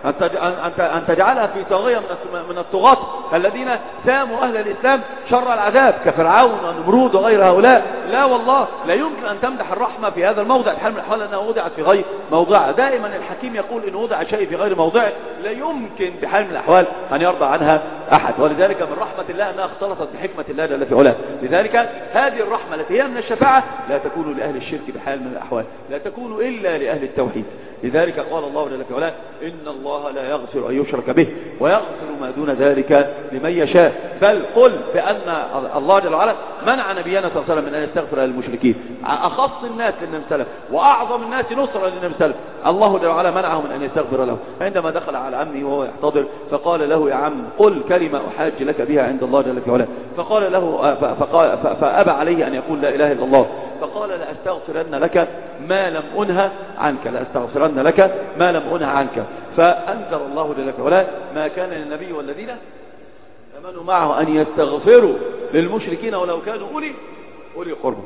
[SPEAKER 1] أن تجعلها في طاغية من الطغاة الذين ساموا أهل الإسلام شر العذاب كفرعون ونمرود وغير هؤلاء. لا والله، لا يمكن أن تمدح الرحمة في هذا الموضع بحال من الأحوال أنها وضعت في غير موضعها. دائما الحكيم يقول: إن وضع شيء في غير موضعه لا يمكن بحال من الأحوال أن يرضى عنها أحد. ولذلك من رحمة الله أنها اختلطت بحكمة الله جل في علاه. لذلك هذه الرحمة التي هي من الشفاعة لا تكون لأهل الشرك بحال من الأحوال، لا تكون إلا لأهل التوحيد. لذلك قال الله جل في علاه: إن الله لا يغفر أن يشرك به ويغفر ما دون ذلك لمن يشاء. بل قل بأن الله جل وعلا منع نبينا صلى الله عليه وسلم من أن يستغفر للمشركين، أخص الناس للنبي صلى الله عليه وسلم وأعظم الناس نصرا للنبي صلى الله عليه وسلم. الله جل وعلا منعه من أن يستغفر له عندما دخل على عمه وهو يحتضر، فقال له: يا عم قل كلمة أحاج لك بها عند الله جل في علاه. فقال له فقال فأبى عليه أن يقول لا إله إلا الله. فقال لأستغفرن لك ما لم أنهى عنك، لأستغفرن لك ما لم أنهى عنك. فأنزل الله جل وعلا ما كان للنبي والذين آمنوا معه أن يستغفروا للمشركين ولو كانوا أولي أولي قربى.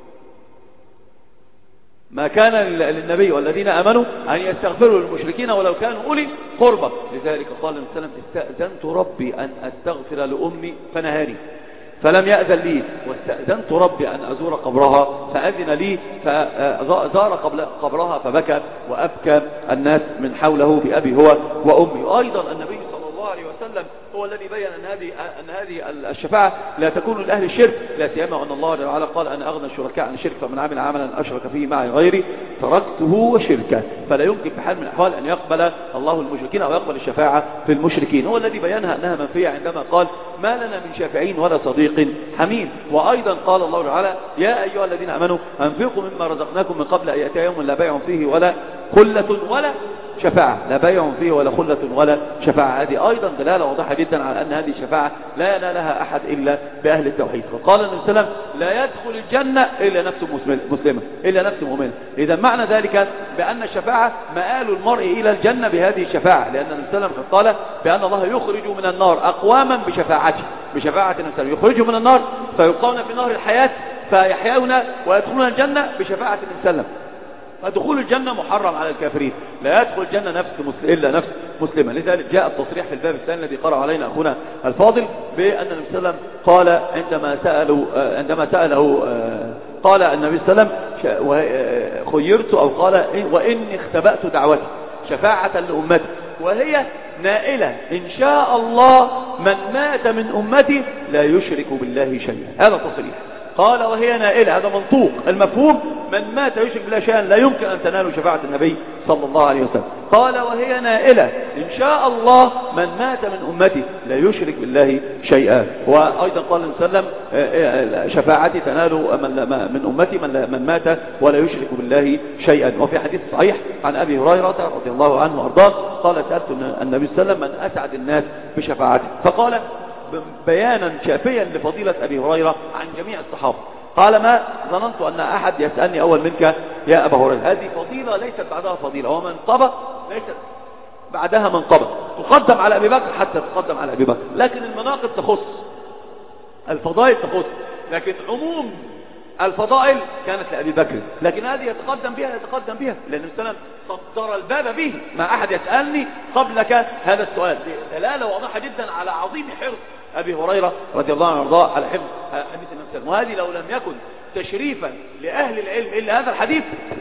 [SPEAKER 1] ما كان للنبي والذين آمنوا أن يستغفروا للمشركين ولو كانوا أولي قربى. لذلك قال النبي صلى الله عليه وسلم استأذنت ربي أن أستغفر لأمي فنهاني فلم يأذن لي، واستأذنت ربي أن أزور قبرها فأذن لي فزار قبرها فبكى وأبكى الناس من حوله بأبي هو وأمي. أيضا النبي صلى الله عليه وسلم هو الذي بين أن هذه أن هذه الشفاعة لا تكون لأهل الشرك، لا سيما أن الله تعالى قال أن أغنى الشركاء عن الشرك فمن عمل عملا أشرك فيه معي غيري تركته وشركه. فلا يمكن بحال من الأحوال أن يقبل الله المشركين أو يقبل الشفاعة في المشركين. هو الذي بينها أنها منفية عندما قال ما لنا من شافعين ولا صديق حميم. وأيضا قال الله تعالى يا أيها الذين آمنوا أنفقوا مما رزقناكم من قبل أن يأتي يوم لا بيع فيه ولا خلة ولا شفاعة، لا بيع فيه ولا خلة ولا شفاعة. هذه أيضا دلالة واضحة جدا على أن هذه الشفاعة لا ينالها أحد إلا بأهل التوحيد. وقال النبي صلى الله عليه وسلم لا يدخل الجنة إلا نفس مسلمة إلا نفس مؤمنة. إذا معنى ذلك بأن الشفاعة مآل المرء إلى الجنة بهذه الشفاعة، لأن النبي صلى الله عليه وسلم قال بأن الله يخرج من النار أقواما بشفاعته بشفاعة النبي صلى الله عليه وسلم، يخرجوا من النار فيلقون في نهر الحياة فيحيون ويدخلون الجنة بشفاعة النبي صلى الله عليه وسلم. فدخول الجنة محرم على الكافرين، لا يدخل الجنة نفس مسلم إلا نفس مسلمة. لذلك جاء التصريح في الباب الثاني الذي قرأ علينا أخونا الفاضل بأن النبي صلى الله عليه وسلم قال عندما سألوا عندما سأله قال النبي صلى الله عليه وسلم خيرت أو قال وإني اختبأت دعوتي شفاعة لأمتي وهي نائلة إن شاء الله من مات من أمتي لا يشرك بالله شيئا. هذا تصريح قال وهي نائلة، هذا منطوق المفهوم من مات يشرك بالله شيئا لا يمكن أن تنالوا شفاعة النبي صلى الله عليه وسلم. قال وهي نائلة إن شاء الله من مات من أمتي لا يشرك بالله شيئا. وأيضا قال النبي صلى الله عليه وسلم شفاعتي تنال من أمتي من مات ولا يشرك بالله شيئا. وفي حديث صحيح عن أبي هريرة رضي الله عنه وأرضاه قال سألت النبي صلى الله عليه وسلم من أسعد الناس بشفاعتي فقال بيانا شافيا لفضيلة أبي هريرة عن جميع الصحابة قال ما ظننت أن أحد يسألني أول منك يا أبا هريرة. هذه فضيلة ليست بعدها فضيلة، ومنقبة ليست بعدها منقبة، تقدم على أبي بكر حتى تقدم على أبي بكر، لكن المناقب تخص الفضائل تخص، لكن عموم الفضائل كانت لأبي بكر، لكن هذه يتقدم بها يتقدم بها لأن السلام صدر الباب به ما أحد يسألني قبلك هذا السؤال. دلالة واضحة جدا على عظيم حرص أبي هريرة رضي الله عنه وارضاه على حفظ حديث النبي. وهذه لو لم يكن تشريفا لأهل العلم إلا هذا الحديث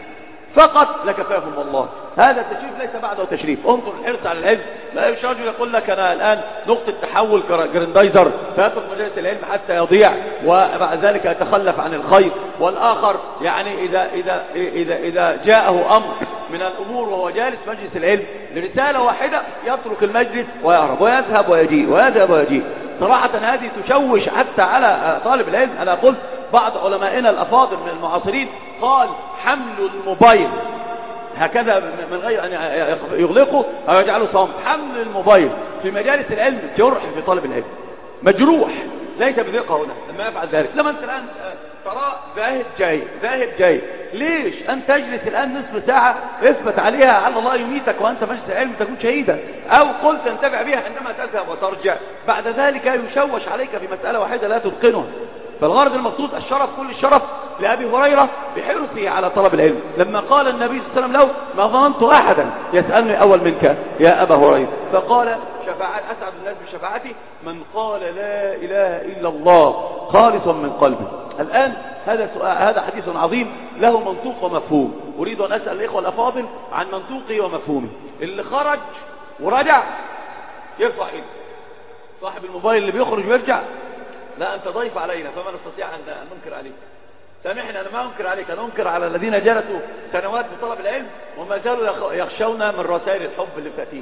[SPEAKER 1] فقط لكفاهم الله. هذا التشريف ليس بعده تشريف. انظر الحرص على العلم، لا يشرج يقول لك أنا الآن نقطة تحول جريندايزر فيترك مجالس العلم حتى يضيع وبعد ذلك يتخلف عن الخير. والآخر يعني إذا, إذا, إذا, إذا جاءه أمر من الأمور وهو جالس مجلس العلم لرسالة واحدة يترك المجلس ويهرب ويذهب ويجيء ويذهب ويجيء. صراحة هذه تشوش حتى على طالب العلم. أنا قلت بعض علمائنا الأفاضل من المعاصرين قال حمل الموبايل هكذا من غير أن يغلقه أو يجعله صامت، حمل الموبايل في مجالس العلم جرح في طالب العلم، مجروح ليس بثقة هنا لما يفعل ذلك. لما أنت الآن ترى ذاهب جاي ذاهب جاي ليش أن تجلس الآن نصف ساعة اثبت عليها على الله يميتك وأنت مجلس العلم تكون شهيدا، أو قل تنتفع بها عندما تذهب وترجع بعد ذلك يشوش عليك في مسألة واحدة لا تتقنها. فالغرض المقصود الشرف كل الشرف لأبي هريرة بحرصه على طلب العلم. لما قال النبي صلى الله عليه وسلم له ما ظننت أحدا يسألني أول منك يا أبا هريرة فقال شفاعة أسعد الناس بشفاعتي من قال لا إله إلا الله خالصا من قلبه. الآن هذا سؤال هذا حديث عظيم له منطوق ومفهوم. أريد أن أسأل الإخوة الأفاضل عن منطوقه ومفهومه. اللي خرج ورجع يرفع ايده. صاحب الموبايل اللي بيخرج ويرجع لا أنت ضيف علينا فما نستطيع أن ننكر عليك. سامحني أنا ما أنكر عليك، أنا أنكر على الذين جلسوا سنوات بطلب العلم وما زالوا يخشون من رسائل الحب اللي بتأتيه.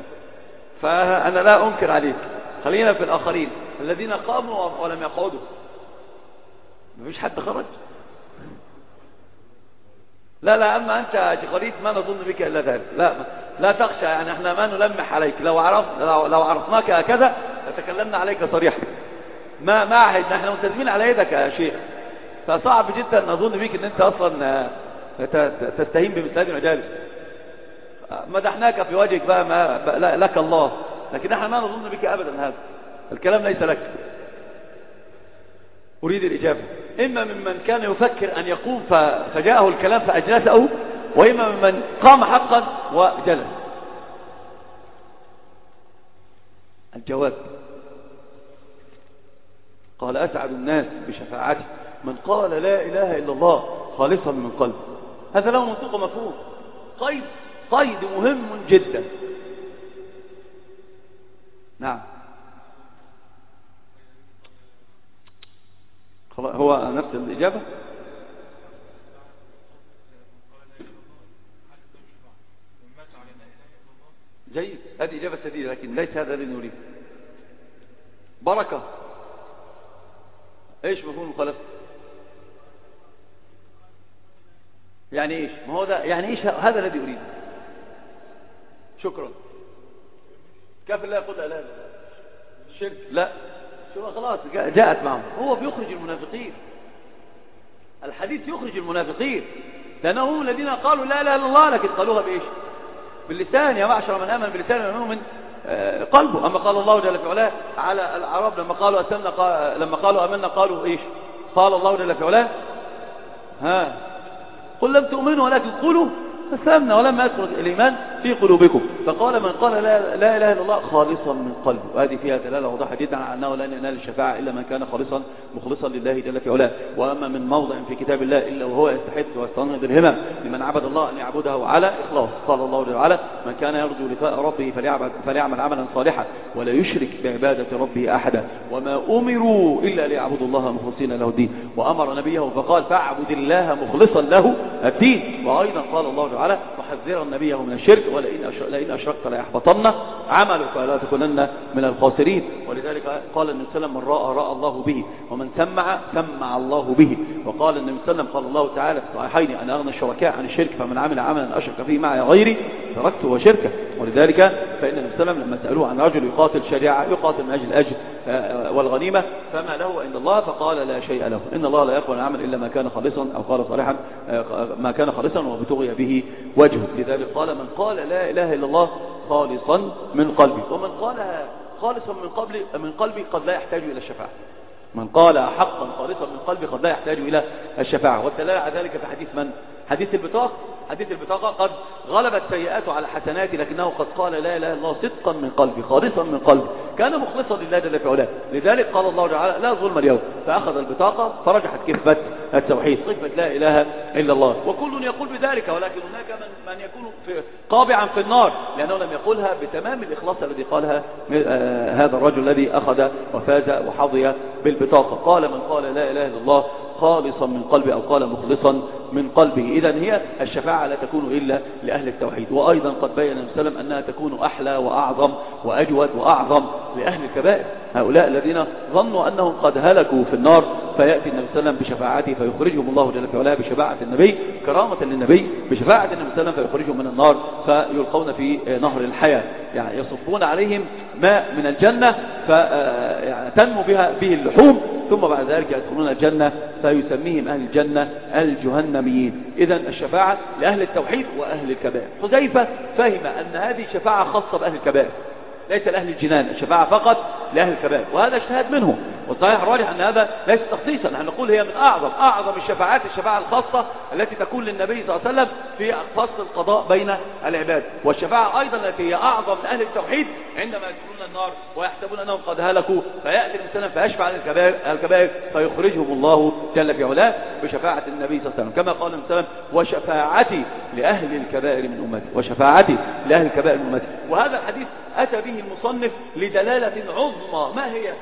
[SPEAKER 1] فأنا لا أنكر عليك، خلينا في الآخرين الذين قاموا ولم يقعدوا. مفيش حد خرج؟ لا لا أما أنت قريب ما نظن بك إلا ذلك. لا لا تخشى، يعني احنا ما نلمح عليك. لو عرف لو, لو عرفناك هكذا لتكلمنا عليك صريحا. ما ما عهدنا، احنا ملتزمين على يدك يا شيخ. فصعب جدا أن أظن بيك أن أنت أصلا تستهين بمثل هذه المجالس. مدحناك في وجهك بقى ما لك الله، لكن نحن ما نظن بك أبدا هذا الكلام ليس لك. أريد الإجابة، إما ممن كان يفكر أن يقوم فجاءه الكلام فأجلسه، وإما ممن قام حقا وجلس. الجواب قال أسعد الناس بشفاعته من قال لا إله إلا الله خالصا من قلبه. هذا له منطق مفهوم، قيد قيد مهم جدا. نعم، هو نفس الإجابة. جيد، هذه إجابة سديدة، لكن ليس هذا الذي نريد. بركة، ايش مفهوم المخالفة؟ يعني ايش؟ ما هو ده يعني ايش؟ هذا الذي اريده. شكرا. كيف لا يقول لا لا لا الشرك لا، شو خلاص جاءت معهم. هو بيخرج المنافقين، الحديث يخرج المنافقين، لأنهم الذين قالوا لا اله الا الله، لكن قالوها بايش؟ باللسان. يا معشر من امن باللسان ويؤمن من قلبه. اما قال الله جل في علاه على العرب لما قالوا اسلمنا قال لما قالوا امنا قالوا ايش؟ قال الله جل في علاه ها قل لم تؤمنوا ولكن قولوا اسلمنا ولما يدخل الايمان في قلوبكم. فقال من قال لا, لا اله الا الله خالصا من قلبه، وهذه فيها دلاله واضحه جدا على انه لن ينال الشفاعه الا من كان خالصا مخلصا لله جل في علاه. واما من موضع في كتاب الله الا وهو يستحث ويستنهض الهمم لمن عبد الله ان يعبده على اخلاص. قال الله جل وعلا من كان يرجو لقاء ربه فليعبد فليعمل عملا صالحا ولا يشرك بعباده ربه احدا وما امروا الا ليعبدوا الله مخلصين له الدين. وامر نبيه فقال فاعبد الله مخلصا له الدين. وايضا قال الله تعالى محذرا نبيه من الشرك ولئن أشركت ليحبطن عملك ولا تكونن من الخاسرين. ولذلك قال النبي صلى الله عليه وسلم من رأى رأى الله به ومن سمع سمع الله به. وقال النبي صلى الله عليه وسلم قال الله تعالى في الصحيحين أنا أغنى الشركاء عن الشرك فمن عمل عملا أشرك فيه معي غيري تركته وشركه. ولذلك فإن النبي صلى الله عليه وسلم لما سألوه عن رجل يقاتل شريعة يقاتل من أجل الأجر والغنيمة فما له عند الله فقال لا شيء له إن الله لا يقبل العمل إلا ما كان خالصا أو قال صالحا ما كان خالصا وبتغي به وجهه. لذلك قال من قال لا إله إلا الله خالصا من قلبي. ومن قالها خالصا من قلبي من قلبي قد لا يحتاج إلى الشفاعة. من قال حقا خالصا من قلبي قد لا يحتاج إلى الشفاعة. والدلالة على ذلك في حديث من؟ حديث البطاقة. حديث البطاقة قد غلبت سيئاته على حسناته لكنه قد قال لا إله إلا الله صدقا من قلبي خالصا من قلبي كان مخلصا لله جل في علاه. لذلك قال الله تعالى لا ظلم اليوم فأخذ البطاقة فرجحت كفة التوحيد كفة لا إله إلا الله. وكل يقول بذلك ولكن هناك من, من يكون في قابعا في النار لأنه لم يقولها بتمام الإخلاص الذي قالها آه هذا الرجل الذي أخذ وفاز وحظي بالبطاقة. قال من قال لا إله إلا الله خالصا من قلبي أو قال مخلصا من قلبه. إذن هي الشفاعة لا تكون إلا لأهل التوحيد. وأيضا قد بين النبي صلى الله عليه وسلم أنها تكون أحلى وأعظم وأجود وأعظم لأهل الكبائر هؤلاء الذين ظنوا أنهم قد هلكوا في النار فيأتي النبي صلى الله عليه وسلم بشفاعته فيخرجهم الله جل في علاه بشفاعة النبي كرامة للنبي بشفاعة النبي صلى الله عليه وسلم فيخرجهم من النار فيلقون في نهر الحياة يعني يصفون عليهم ماء من الجنة فتنمو بها به اللحوم ثم بعد ذلك يدخلون الجنة فيسميهم أهل الجنة الجهنميين. إذن الشفاعة لأهل التوحيد وأهل الكبائر. حذيفة فهم أن هذه شفاعة خاصة بأهل الكبائر ليس لأهل الجنان الشفاعة فقط لأهل الكبائر وهذا اجتهاد منه. والصحيح الراجح أن هذا ليس تخصيصا نحن نقول هي من أعظم أعظم الشفاعات الشفاعة الخاصة التي تكون للنبي صلى الله عليه وسلم في فصل القضاء بين العباد. والشفاعة أيضا التي هي أعظم لأهل التوحيد عندما يدخلون النار ويحسبون أنهم قد هلكوا فيأتي الإنسان فيشفع عن الكبائر, الكبائر فيخرجهم الله جل في علاه بشفاعة النبي صلى الله عليه وسلم كما قال النبي صلى الله عليه وسلم وشفاعتي لأهل الكبائر من أمتي وشفاعتي لأهل الكبائر من أمتي. وهذا الحديث أتى به المصنف لدلالة عظمى. ما هي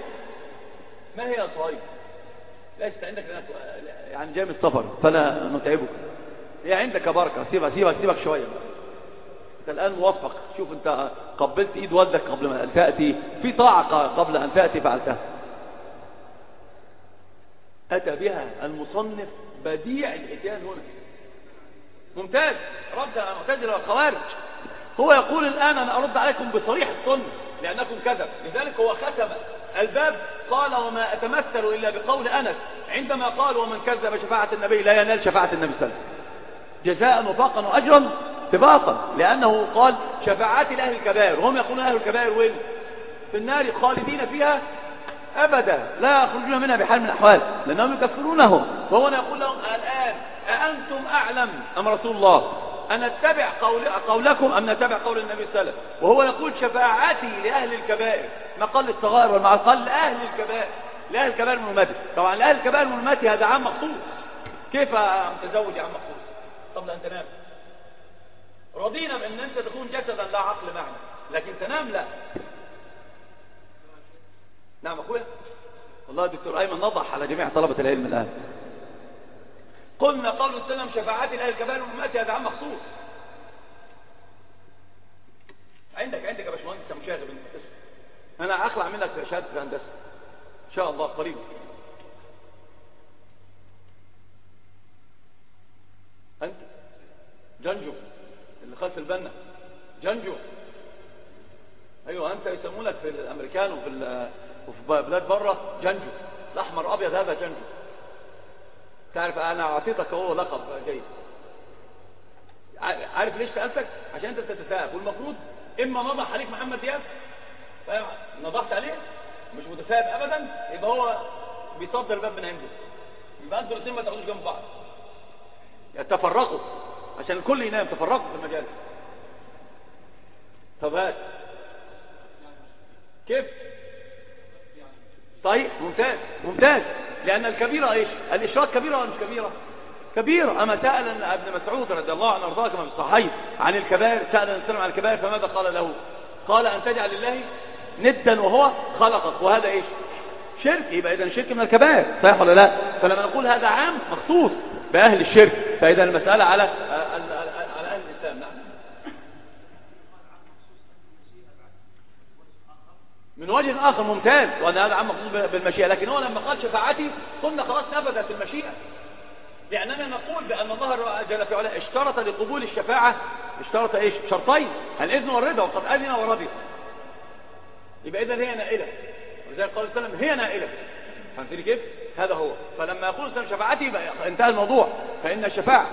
[SPEAKER 1] ما هي صحيح ليست عندك يعني جاي من السفر فلا نتعبك هي عندك بركة سيبها سيبها سيبك شوية انت الآن موفق شوف انت قبلت ايد والدك قبل ما تأتي في طاعة قبل ان تأتي فعلتها. أتى بها المصنف بديع الاتيان هنا ممتاز رد على المعتزلة والخوارج. هو يقول الآن أنا أرد عليكم بصريح السنة لأنكم كذب. لذلك هو ختم الباب قال وما أتمثل إلا بقول أنس عندما قال ومن كذب شفاعة النبي لا ينال شفاعة النبي صلى الله عليه وسلم جزاء وفاقا وأجرا سباقا، لأنه قال شفاعات لأهل الكبائر، وهم يقولون أهل الكبائر وين؟ في النار خالدين فيها أبدا لا يخرجون منها بحال من الأحوال، لأنهم يكفرونهم. وهو يقول لهم الآن أأنتم أعلم أم رسول الله أن نتبع قول قولكم أم نتبع قول النبي صلى الله عليه وسلم؟ وهو يقول شفاعتي لأهل الكبائر، ما قال للصغائر والمعاصي، قال لأهل الكبائر، لأهل الكبائر من أمتي. طبعا لأهل الكبائر من أمتي هذا عام مخصوص. كيف تزوج عام مخصوص قبل أن تنام؟ رضينا بأن أنت تكون جسدا لا عقل معنا، لكن تنام لا. نعم أخويا، والله دكتور أيمن نضح على جميع طلبة العلم الآن. قلنا قول السلام شفاعات لأهل الكبائر من أمتي هذا عام مخصوص. عندك عندك يا باشمهندس يا مشاغب انت، أنا أخلع منك شهادة الهندسة إن شاء الله قريب. أنت جنجو اللي خلف البنا جنجو، أيوة أنت يسمونك في الأمريكان وفي وفي بلاد بره جنجو، الأحمر أبيض هذا جنجو. تعرف أنا أعطيتك هو لقب جيد. عارف ليش سألتك؟ عشان أنت تتساءل، والمفروض إما نضح عليك محمد دياب نضحت عليه مش متساءل أبدا، يبقى هو بيصدر الباب من عنده، يبقى أنتوا الاثنين ما تاخدوش جنب بعض، يتفرقوا عشان الكل ينام، تفرقوا في المجال. طب هات كيف؟ صحيح، ممتاز ممتاز، لأن الكبيرة إيش؟ الإشراك كبيرة ولا مش كبيرة؟ كبيرة. أما سأل ابن مسعود رضي الله عنه وارضاه كما في الصحيح عن الكبائر، سأل النبي صلى الله عليه وسلم عن الكبائر فماذا قال له؟ قال أن تجعل لله ندا وهو خلقك، وهذا إيش؟ شرك. يبقى إذا الشرك من الكبائر، صحيح ولا لا؟ فلما نقول هذا عام مخصوص بأهل الشرك، فإذا المسألة على على أهل الإسلام. نعم. من وجه آخر ممتاز، وأن هذا عام مخصوص بالمشيئة، لكن هو لما قال شفاعتي قلنا خلاص نفذت المشيئة، لأننا نقول بأن الله جل في علاه اشترط لقبول الشفاعة اشترط ايش؟ شرطين، الإذن والرضا، وقد أذن ورضي. يبقى إذا هي نائلة، وزي قال صلى الله عليه وسلم هي نائلة. فهمتني كيف؟ هذا هو. فلما يقول صلى شفاعتي يبقى انتهى الموضوع، فإن الشفاعة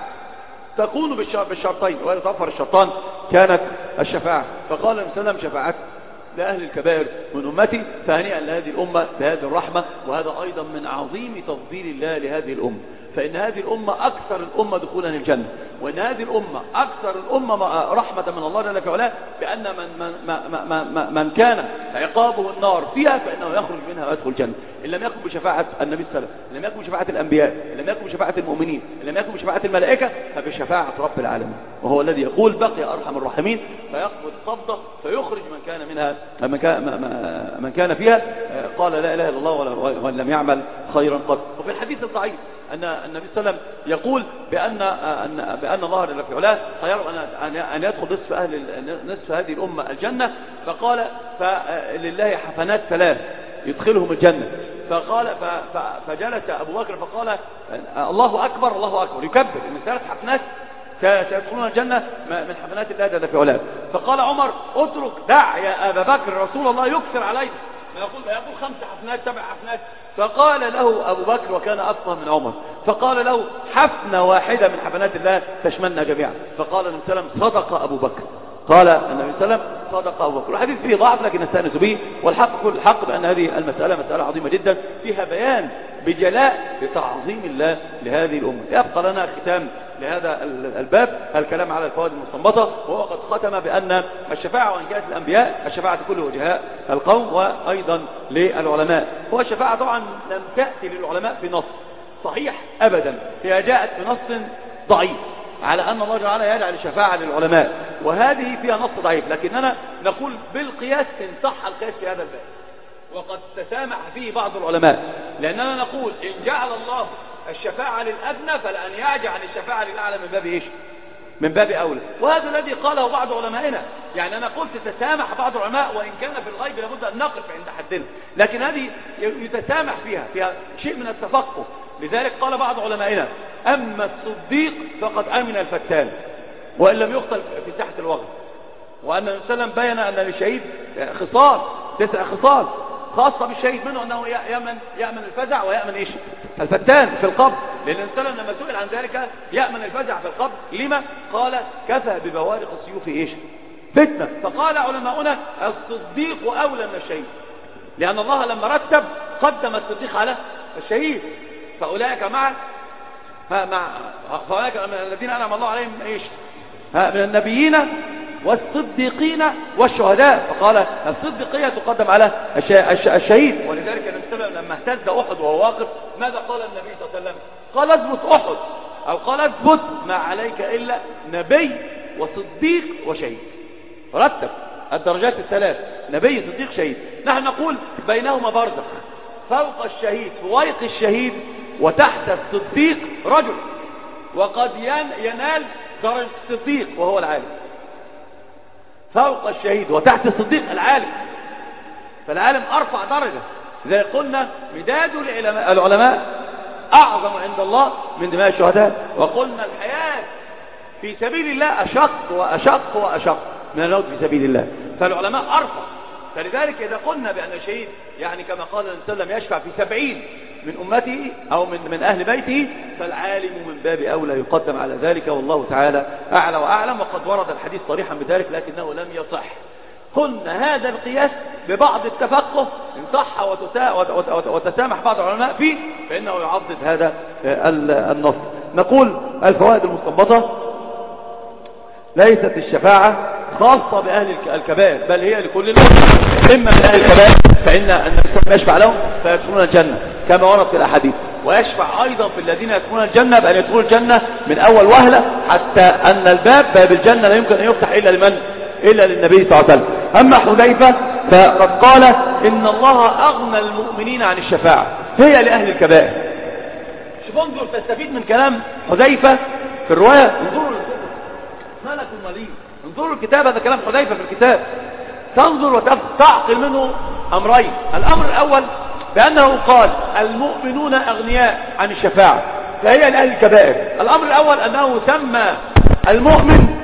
[SPEAKER 1] تكون بالشرطين، وإذا توفر الشرطان كانت الشفاعة. فقال النبي صلى الله عليه وسلم شفاعتي لأهل الكبائر من أمتي، فهنيئا لهذه الأمة بهذه الرحمة. وهذا أيضا من عظيم تفضيل الله لهذه الأمة، فإن هذه الأمة أكثر الأمة دخولا الجنة، وإن هذه الأمة أكثر الأمة رحمة من الله جل وعلا، بأن من, من, من, من, من كان عقابه النار فيها فإنه يخرج منها ويدخل الجنة، إن لم يكن بشفاعة النبي صلى الله عليه وسلم، إن لم يكن بشفاعة الأنبياء، إن لم يكن بشفاعة المؤمنين، إن لم يكن بشفاعة الملائكة، فبشفاعة رب العالمين، وهو الذي يقول بقي أرحم الراحمين، فيقبض قبضة فيخرج من كان منها من كان, من كان فيها قال لا إله إلا الله وإن لم يعمل خيرا قط. وفي الحديث الضعيف أن النبي صلى الله عليه وسلم يقول بأن بأن الله جل في علاه خير أن يدخل نصف أهل نصف هذه الأمة الجنة، فقال فلله حفنات ثلاث يدخلهم الجنة، فقال فجلس أبو بكر فقال الله أكبر الله أكبر، يكبر إن ثلاث حفنات سيدخلون الجنة من حفنات الله جل في علاه. فقال عمر اترك دع يا أبا بكر رسول الله يكثر عليه، يقول يقول خمس حفنات سبع حفنات. فقال له أبو بكر وكان أفقه من عمر، فقال له حفنة واحدة من حفنات الله تشملنا جميعا. فقال النبي صلى الله عليه وسلم صدق أبو بكر، قال النبي صلى الله عليه وسلم صدق أبو بكر. الحديث فيه ضعف لكن نستأنس به، والحق كل الحق بأن هذه المسألة مسألة عظيمة جدا فيها بيان بجلاء لتعظيم الله لهذه الأمة. يبقى لنا ختام لهذا الباب الكلام على الفوائد المستنبطة، وهو قد ختم بأن الشفاعة وإن جاءت الأنبياء الشفاعة كل وجهاء القوم وأيضا للعلماء. هو الشفاعة طبعا لم تأتي للعلماء في نص صحيح أبدا، هي جاءت في نص ضعيف على أن الله تعالى يجعل الشفاعة للعلماء، وهذه فيها نص ضعيف، لكننا نقول بالقياس إن صح القياس في هذا الباب، وقد تسامح فيه بعض العلماء، لأننا نقول إن جعل الله الشفاعة للأدنى فلأن يجعل الشفاعة للأعلى من باب إيش؟ من باب أولى. وهذا الذي قاله بعض علمائنا، يعني أنا قلت تتسامح بعض العلماء وإن كان في الغيب لابد أن نقف عند حدنا، لكن هذه يتسامح فيها فيها شيء من التفقه. لذلك قال بعض علمائنا أما الصديق فقد أمن الفتان وإن لم يقتل في ساحة الوغى، وأن النبي صلى الله عليه وسلم بين أن للشهيد خصال تسع خصال، خاصة بالشهيد، منه أنه يأمن, يأمن الفزع ويأمن إيش الفتان في القبر، لأن الإنسان لما سئل عن ذلك يأمن الفزع في القبر لما؟ قال كفى ببوارق السيوف إيش فتنة. فقال علماؤنا الصديق أولى من الشهيد، لأن الله لما رتب قدم الصديق على الشهيد. فأولئك مع مع فأولئك من الذين أنعم الله عليهم إيش من النبيين والصديقين والشهداء. فقال الصديقية تقدم على الشهيد. ولذلك النبي لما اهتز أحد وهو واقف ماذا قال النبي صلى الله عليه وسلم؟ قال اثبت أحد، أو قال اثبت ما عليك إلا نبي وصديق وشهيد. رتب الدرجات الثلاث، نبي صديق شهيد. نحن نقول بينهما برزخ، فوق الشهيد فويق الشهيد وتحت الصديق رجل، وقد ينال درجة الصديق وهو العالم. فوق الشهيد وتحت الصديق العالم، فالعالم أرفع درجة. إذا قلنا مداد العلماء أعظم عند الله من دماء الشهداء، وقلنا الحياة في سبيل الله أشق وأشق وأشق من الموت في سبيل الله، فالعلماء أرفع. فلذلك إذا قلنا بأن الشهيد يعني كما قال النبي صلى الله عليه وسلم يشفع في سبعين من أمته أو من من أهل بيته، فالعالم من باب أولى يقدم على ذلك، والله تعالى أعلى وأعلم. وقد ورد الحديث صريحا بذلك لكنه لم يصح. قلنا هذا القياس ببعض التفقه إن صح وتسامح بعض العلماء فيه فإنه يعضد هذا النص. نقول الفوائد المستنبطة: ليست الشفاعة خاصة بأهل الكبائر، بل هي لكل المؤمنين. إما من أهل الكبائر فإن النبي يشفع لهم فيدخلون الجنة كما ورد في الأحاديث، ويشفع أيضا في الذين يدخلون الجنة بأن يدخلوا الجنة من أول وهلة، حتى أن الباب باب الجنة لا يمكن أن يفتح إلا لمن؟ إلا للنبي صلى الله عليه وسلم. أما حذيفة فقد قال إن الله أغنى المؤمنين عن الشفاعة، هي لأهل الكبائر. شوف انظر تستفيد من كلام حذيفة في الرواية. انظروا ملك المليء، انظروا الكتاب، هذا كلام حذيفة في الكتاب. تنظر وتعقل منه أمرين. الأمر الأول بأنه قال المؤمنون أغنياء عن الشفاعة فهي لأهل الكبائر. الأمر الأول أنه سمى المؤمن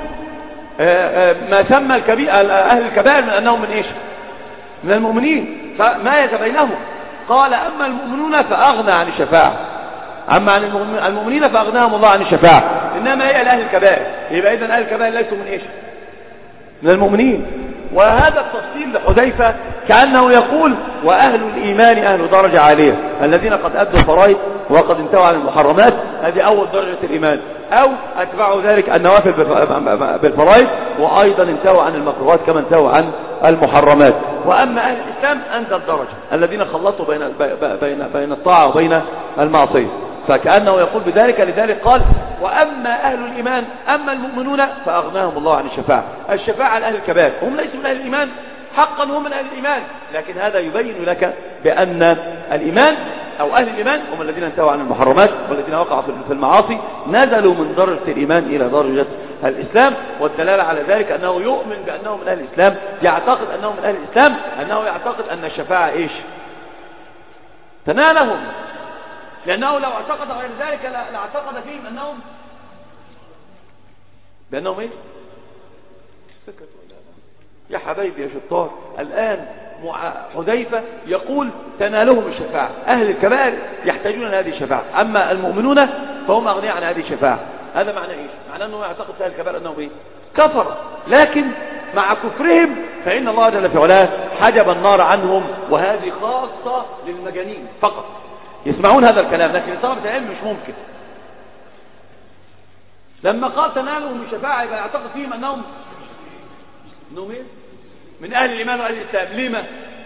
[SPEAKER 1] ما سمى أهل الكبائر من أنهم من إيش؟ من المؤمنين، فمايز بينهم. قال أما المؤمنون فأغنى عن الشفاعة، أما عن المؤمنين فأغناهم الله عن الشفاعة، إنما هي لأهل الكبائر. يبقى إذن أهل الكبائر ليسوا من إيش؟ من المؤمنين. وهذا التفصيل لحذيفة كأنه يقول وأهل الإيمان أهل درجة عالية، الذين قد أدوا الفرائض وقد انتهوا عن المحرمات، هذه أول درجة الإيمان. أو أتبعوا ذلك النوافل بالفرائض وأيضا انتهوا عن المكروهات كما انتهوا عن المحرمات. وأما أهل الإسلام أنزل درجة، الذين خلطوا بين بين بين الطاعة وبين المعصية. فكأنه يقول بذلك، لذلك قال وأما أهل الإيمان أما المؤمنون فأغناهم الله عن الشفاعة. الشفاعة لأهل الكبائر، هم ليسوا من أهل الإيمان حقا، هم من أهل الإيمان، لكن هذا يبين لك بأن الإيمان أو أهل الإيمان هم الذين انتهوا عن المحرمات والذين وقعوا في المعاصي، نزلوا من درجة الإيمان إلى درجة الإسلام. والدلالة على ذلك أنه يؤمن بأنه من أهل الإسلام، يعتقد أنه من أهل الإسلام، أنه يعتقد أن الشفاعة إيش؟ تنالهم، لأنه لو اعتقد غير ذلك لاعتقد فيهم أنهم بأنهم إيه؟ يا حبايبي يا شطار، الآن حذيفة يقول تنالهم الشفاعة، أهل الكبائر يحتاجون لهذه الشفاعة، أما المؤمنون فهم أغنياء عن هذه الشفاعة. هذا معنى إيش؟ معنى أنه يعتقد في أهل الكبائر أنهم إيه؟ كفر، لكن مع كفرهم فإن الله جل في علاه حجب النار عنهم، وهذه خاصة للمجانين فقط يسمعون هذا الكلام، لكن لطلبة العلم مش ممكن. لما قال تنالهم الشفاعة يبقى يعتقد فيهم أنهم أنهم إيه؟ من أهل الإيمان وأهل الإسلام. لما؟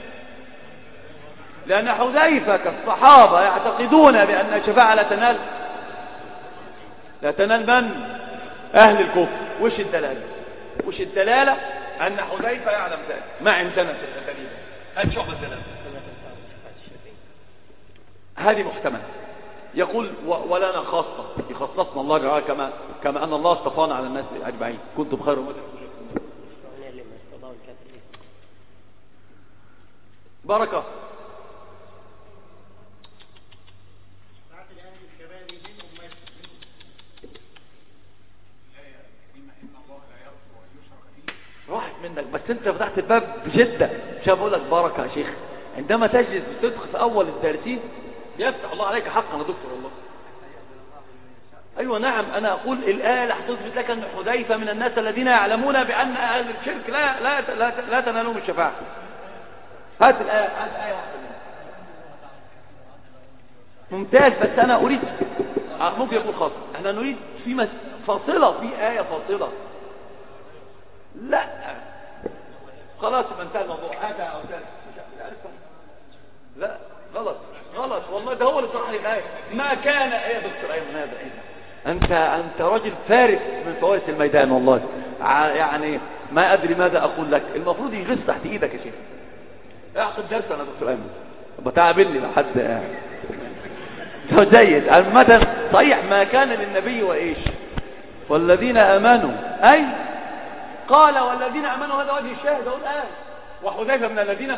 [SPEAKER 1] لأن حذيفة كالصحابة يعتقدون بأن الشفاعة لا تنال لا تنال من؟ أهل الكفر. وش الدلالة؟ وش الدلالة؟ أن حذيفة يعلم ذلك. ما عندنا في الدليل. هل شعب الدلالة؟ هذه محتملة. يقول ولنا خاصة، يخصصنا الله جعل كما كما أن الله اصطفانا على الناس أجمعين، كنتم خير أمة. بركة. راحت منك، بس انت فتحت الباب بجدة. مش بقول لك بركة يا شيخ، عندما تجلس بصدق في أول الدارسين يفتح الله عليك حقا يا دكتور والله. أيوة نعم، أنا أقول الآية اللي هتثبت لك أن حذيفة من الناس الذين يعلمون بأن أهل الشرك لا لا لا, لا تنالهم الشفاعة. هات الآية، هات آية واحدة ممتاز. بس أنا أريد ممكن يكون خاص، احنا نريد في فاصلة، في آية فاصلة. لا خلاص ما انتهى الموضوع. هذا أو لا غلط غلط والله، ده هو اللي صح لي الآية. ما كان ايه يا دكتور ايمن هذا ايه؟ انت انت راجل فارس من فوارس الميدان والله. يعني ما ادري ماذا اقول لك. المفروض يجلس تحت ايدك يا شيخ. اعقد درس انا دكتور ايمن بتعبني لحد قاعد جيد. عامة صحيح ما كان للنبي وايش والذين امنوا، اي قال والذين امنوا، هذا وجه الشاهد اهو الان. وحذيفه من الذين،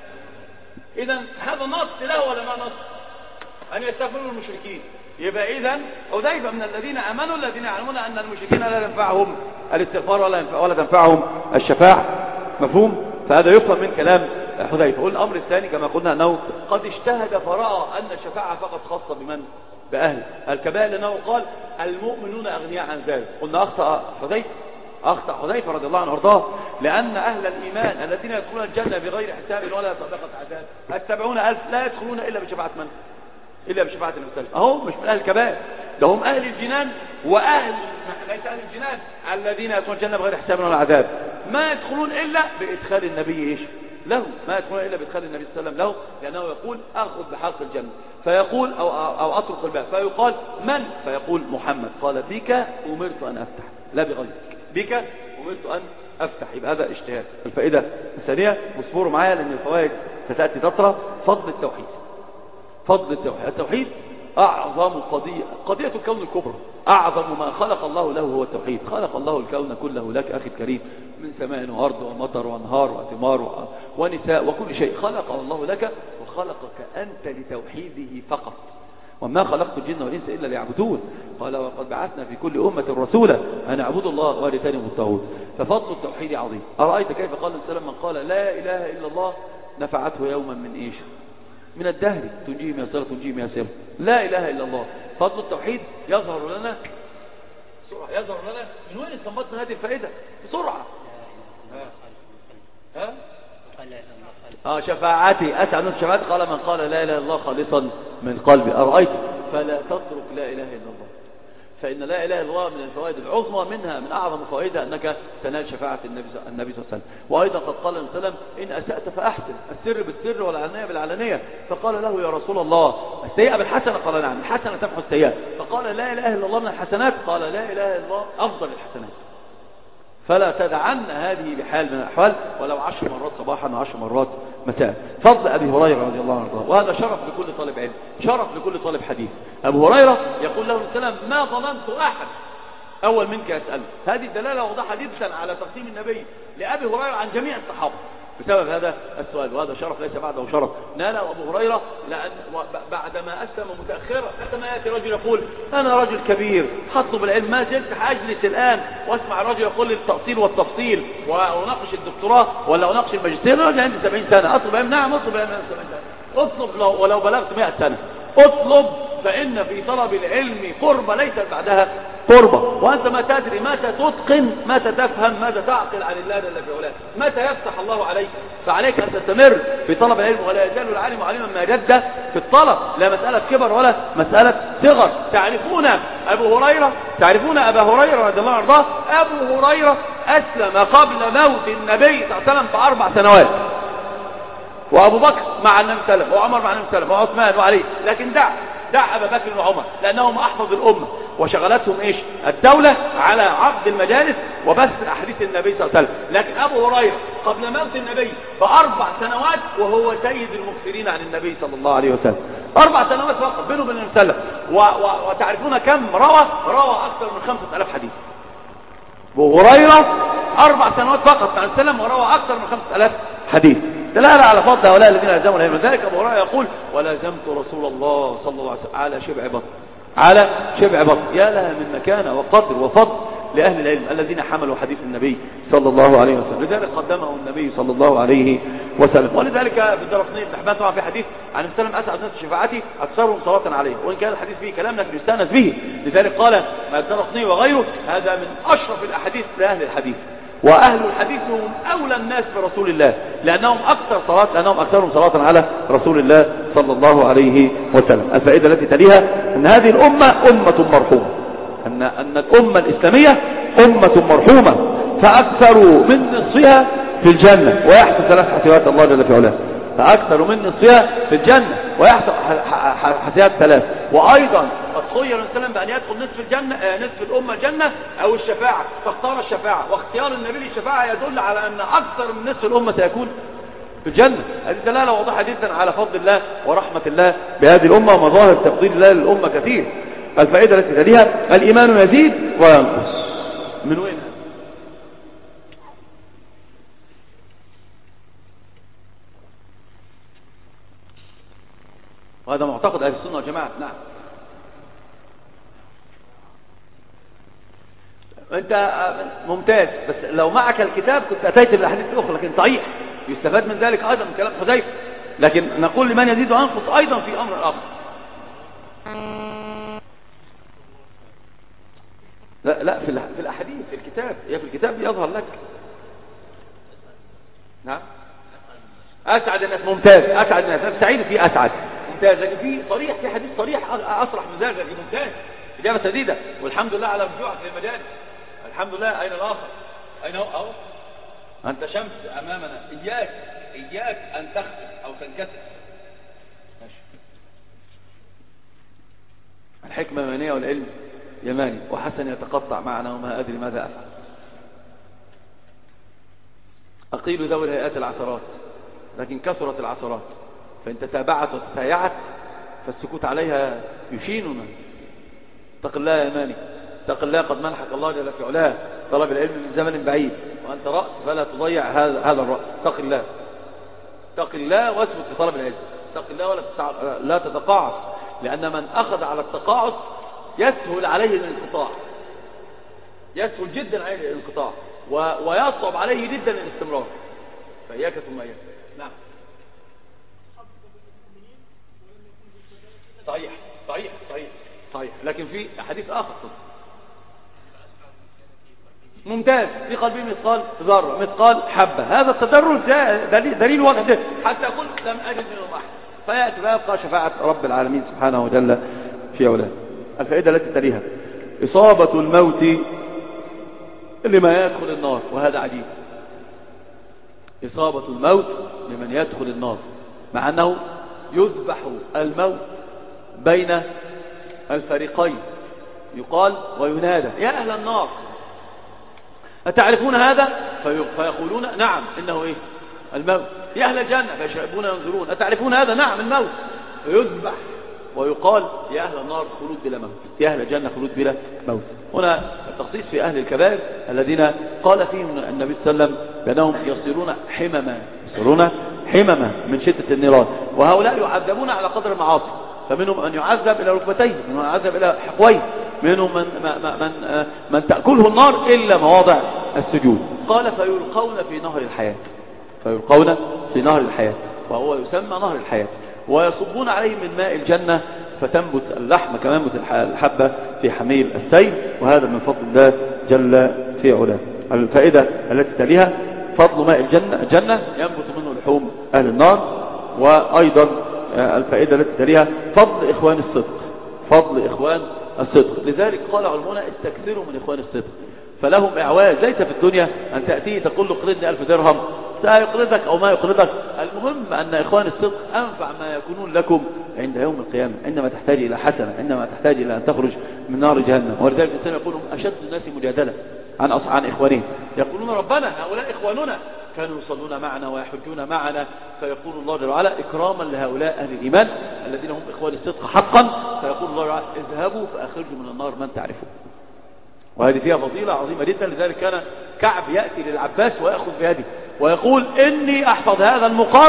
[SPEAKER 1] اذا هذا نص له ولا ما نص؟ ان يستغفروا المشركين. يبقى اذا حذيفه من الذين امنوا الذين يعلمون ان المشركين لا ينفعهم الاستغفار ولا ينفع ولا تنفعهم الشفاعه. مفهوم؟ فهذا يفهم من كلام حذيفه. والامر الثاني كما قلنا انه قد اجتهد فراى ان الشفاعه فقط خاصه بمن؟ باهل الكبائر، لانه قال المؤمنون اغنياء عن ذلك. قلنا اخطا حذيفه اخطا حذيفه رضي الله عنه وارضاه، لان اهل الايمان الذين يدخلون الجنه بغير حساب ولا سابقه عذاب السبعون الف لا يدخلون الا بشفاعه من؟ الا بشفاعه النبي صلى الله عليه وسلم. اهو مش من اهل الكبائر، ده هم اهل الجنان، واهل ليس اهل الجنان الذين يدخلون الجنه بغير حساب ولا عذاب ما يدخلون الا بادخال النبي ايش له، ما يدخلون الا بادخال النبي صلى الله عليه وسلم له، لانه يقول اخذ بحق الجنه، فيقول او او اطرق الباب، فيقال من؟ فيقول محمد. قال بك امرت ان افتح لا بغيرك، بك امرت ان افتح. يبقى هذا اجتهاد. الفائده الثانيه واصبروا معايا لان الفوائد ستاتي تترى. فضل التوحيد، فضل التوحيد. التوحيد اعظم قضيه، قضيه الكون الكبرى. اعظم ما خلق الله له هو التوحيد. خلق الله الكون كله لك اخي الكريم، من سماء وارض ومطر وانهار وثمار ونساء وكل شيء خلق الله لك، وخلقك انت لتوحيده فقط. وما خلقت الجن والانس الا ليعبدون. قال وقد بعثنا في كل امه رسولا ان اعبدوا الله واجتنبوا الطاغوت. ففضل التوحيد عظيم. ارايت كيف قال النبي من قال لا اله الا الله نفعته يوما من ايش؟ من الدهر تنجيه من يسير تنجيه من يسير. لا اله الا الله. فضل التوحيد يظهر لنا بسرعه، يظهر لنا من وين استنبطنا هذه الفائده بسرعه. ها ها اه شفاعتي اسعد من شفاعتي. قال من قال لا اله الا الله خالصا من قلبي. ارايت فلا تترك لا اله الا الله، فان لا اله الا الله من الفوائد العظمى، منها من اعظم فوائدها انك تنال شفاعه النبي النبي صلى الله عليه وسلم. وايضا قد قال النبي صلى الله عليه وسلم ان اسات فاحسن، السر بالسر والعلانيه بالعلانيه. فقال له يا رسول الله السيئه بالحسنه؟ قال نعم، الحسنه تمحو السيئه. فقال لا اله الا الله من الحسنات؟ قال لا اله الا الله افضل الحسنات. فلا تدعن هذه بحال من الأحوال، ولو عشر مرات صباحا وعشر مرات مساء. فضل أبي هريرة رضي الله عنه، وهذا شرف لكل طالب علم، شرف لكل طالب حديث. أبو هريرة يقول له السلام ما ظننت أحد أول منك يسأله. هذه الدلالة وضح حديثا على تقديم النبي لأبي هريرة عن جميع الصحابة بسبب هذا السؤال. وهذا شرف ليس بعده شرف ناله أبو هريرة، لأن بعدما أسلم متأخرا لما يأتي رجل يقول أنا رجل كبير حطب العلم، ما زلت حاجلس الآن واسمع الرجل يقول لي التأصيل والتفصيل وأناقش الدكتوراه ولا أناقش الماجستير. الرجل عندي سبعين سنة أطلب علم؟ نعم أطلب علم سبعين سنة. أطلب لو ولو بلغت مئة سنة أطلب، فإن في طلب العلم قربة ليست بعدها قربة. وأنت ما تدري، متى تتقن، متى تفهم، ماذا تعقل عن الله جل في علاه، متى يفتح الله عليك. فعليك أن تستمر في طلب العلم، ولا يزال العالم علما ما جد في الطلب، لا مسألة كبر ولا مسألة صغر. تعرفون أبو هريرة، تعرفون أبا هريرة رضي الله عنه. أبو هريرة أسلم قبل موت النبي صلى الله عليه وسلم بأربع سنوات، وأبو بكر مع النبي صلى الله عليه وسلم، وعمر مع النبي صلى الله عليه وسلم، وعثمان وعلي. لكن دع دع أبا بكر وعمر لأنهم أحفظ الأمة، وشغلتهم إيش؟ الدولة على عقد المجالس وبث أحاديث النبي صلى الله عليه وسلم. لكن أبو هريرة قبل موت النبي بأربع سنوات وهو سيد المكثرين عن النبي صلى الله عليه وسلم. أربع سنوات فقط بينه وبين النبي صلى الله عليه وسلم. و... و... وتعرفون كم روى؟ روى أكثر من خمسة آلاف حديث. أبو هريرة أربع سنوات فقط عن السلام وروى أكثر من خمسة آلاف حديث. دلالة على فضل هؤلاء الذين لزموا العلم. ذلك أبو هريرة يقول ولازمت رسول الله صلى الله عليه وسلم على شبع بطن، على شبع بطن. يا لها من مكانة وقدر وفضل لأهل العلم الذين حملوا حديث النبي صلى الله عليه وسلم، لذلك قدمه النبي صلى الله عليه وسلم. ولذلك في الدرقطني بن حبان طبعا في حديث عن السلام أسعد الناس شفاعتي أكثرهم صلاة عليه، وإن كان الحديث فيه كلام لكن يستأنس به، لذلك قال ما الدرقطني وغيره هذا من أشرف الأحاديث لأهل الحديث، وأهل الحديث هم أولى الناس برسول الله لأنهم أكثر صلاة لأنهم أكثرهم صلاة على رسول الله صلى الله عليه وسلم. الفائدة التي تليها أن هذه الأمة أمة مرحومة، أن أن الأمة الإسلامية أمة مرحومة، فأكثر من نصفها في الجنة ويحصل ثلاث حسيات الله جل في علاه، فأكثر من نصفها في الجنة ويحصل حسيات ثلاث. وأيضا قد خير الإنسان بأن يدخل نصف الجنة نصف الأمة الجنة أو الشفاعة، فاختار الشفاعة، واختيار النبي للشفاعة يدل على أن أكثر من نصف الأمة سيكون في الجنة. هذه دلالة واضحة جدا على فضل الله ورحمة الله بهذه الأمة ومظاهر تفضيل الله للأمة كثير. الفائدة التي تليها الإيمان يزيد وينقص. من وين؟ وهذا معتقد أهل السنة والجماعة. نعم أنت ممتاز، بس لو معك الكتاب كنت أتيت بالأحاديث الأخرى، لكن صحيح يستفاد من ذلك أيضا من كلام حذيفة، لكن نقول لمن يزيد وينقص أيضا في أمر آخر. لا لا في في الأحاديث في الكتاب، هي في الكتاب يظهر لك. نعم أسعد الناس ممتاز، أسعد الناس سعيد في أسعد ممتاز، لكن في صريح في حديث صريح أصرح من ذلك لكن ممتاز إجابة سديدة. والحمد لله على رجوعك للمجال. الحمد لله. أين الآخر؟ أين هو؟ أهو أنت شمس أمامنا، إياك إياك أن تختم أو تنكسر. ماشي. الحكمة يمانية والعلم يماني، وحسن يتقطع معنا وما أدري ماذا أفعل. أقيل ذوي الهيئات العثرات، لكن كثرت العثرات، فإن تتابعت وتتايعت فالسكوت عليها يشيننا. اتق الله يا يماني، اتق الله قد منحك الله جل في علاه طلب العلم من زمن بعيد، وأنت رأس فلا تضيع هذا هذا الرأس. اتق الله، اتق الله واثبت في طلب العلم. اتق الله ولا لا تتقاعس، لأن من أخذ على التقاعس يسهل عليه الانقطاع، يسهل جدا عليه الانقطاع ويصعب عليه جدا الاستمرار. فإياك ثم إياك. نعم صحيح صحيح صحيح صحيح، لكن في حديث آخر ممتاز في قلبي مثقال ذرة مثقال حبة. هذا التدرج دليل, دليل واضح حتى أقول لم أجد منهم أحد، فيأتي فيبقى شفاعة رب العالمين سبحانه وجل في علاه. الفائدة التي تليها إصابة الموت لمن يدخل النار، وهذا عجيب. إصابة الموت لمن يدخل النار، مع أنه يذبح الموت بين الفريقين، يقال وينادى يا أهل النار أتعرفون هذا؟ فيقولون نعم إنه إيه؟ الموت. يا أهل الجنة فيشربون ينظرون أتعرفون هذا؟ نعم الموت. فيذبح ويقال يا أهل النار خلود بلا موت، يا أهل الجنة خلود بلا موت. هنا التخصيص في أهل الكبائر الذين قال فيهم النبي صلى الله عليه وسلم بأنهم يصيرون حمما، يصيرون حمما من شدة النيران، وهؤلاء يعذبون على قدر المعاصي، فمنهم من يعذب إلى ركبتيه، منهم من يعذب إلى حقويه، منهم من, من, من تأكله النار إلا مواضع السجود. قال فيلقون في نهر الحياة، فيلقون في نهر الحياة، وهو يسمى نهر الحياة، ويصبون عليه من ماء الجنة فتنبت اللحم كما ينبت الحبة في حميل السيل، وهذا من فضل الله جل في علاه. الفائدة التي تليها فضل ماء الجنة، الجنة ينبت منه لحوم أهل النار. وأيضا الفائدة التي تليها فضل إخوان الصدق، فضل إخوان الصدق. لذلك قال علماء استكثروا من إخوان الصدق، فلهم إعواز. ليس في الدنيا أن تأتيه تقول له قرضني ألف درهم سيقرضك أو ما يقرضك، المهم أن إخوان الصدق أنفع ما يكونون لكم عند يوم القيامة، عندما تحتاج إلى حسنة، عندما تحتاج إلى أن تخرج من نار جهنم. ولذلك الإنسان يقول أشد الناس مجادلة عن عن إخوانهم، يقولون ربنا هؤلاء إخواننا كانوا يصلون معنا ويحجون معنا، فيقول الله جل وعلا إكراما لهؤلاء أهل الإيمان الذين هم إخوان الصدق حقا، فيقول الله تعالى اذهبوا فأخرجوا من النار من تعرفون. وهذه فيها فضيلة عظيمة جدا. لذلك كان كعب يأتي للعباس ويأخذ بيده ويقول إني أحفظ هذا المقام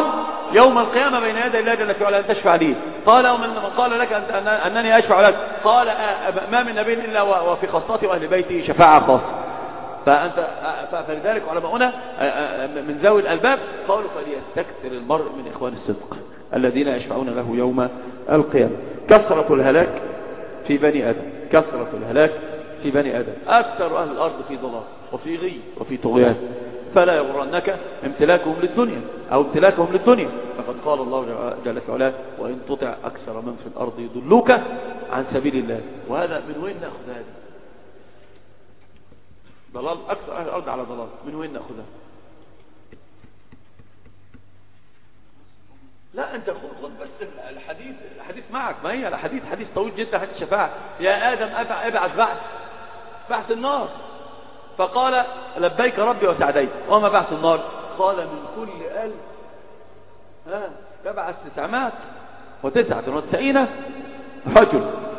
[SPEAKER 1] يوم القيامة بين يدي الله جل وعلا أن تشفع لي. قال ومن قال لك أن أنني أشفع لك؟ قال ما من نبي إلا وفي خاصته وأهل بيتي شفاعة خاصة. فأنت فلذلك علماؤنا من ذوي الألباب قالوا فليستكثر المرء من إخوان الصدق الذين يشفعون له يوم القيامة. كثرة الهلاك في بني آدم، كثرة الهلاك في بني آدم، أكثر أهل الأرض في ضلال وفي غي وفي طغيان، فلا يغرنك امتلاكهم للدنيا أو امتلاكهم للدنيا، فقد قال الله جل وعلا وإن تطع أكثر من في الأرض يضلوك عن سبيل الله. وهذا من وين نأخذ هذا؟ ضلال، أكثر أهل الأرض على ضلال، من وين نأخذها؟ لا أنت خذ بس الحديث، الحديث معك، ما هي الحديث حديث طويل جدا، حديث الشفاعة. يا آدم ابعث بعث بعث النار، فقال لبيك ربي وسعديك. وما بعث النار؟ قال من كل ألف ها تبعث تسعمائة وتسعة وتسعين رجل.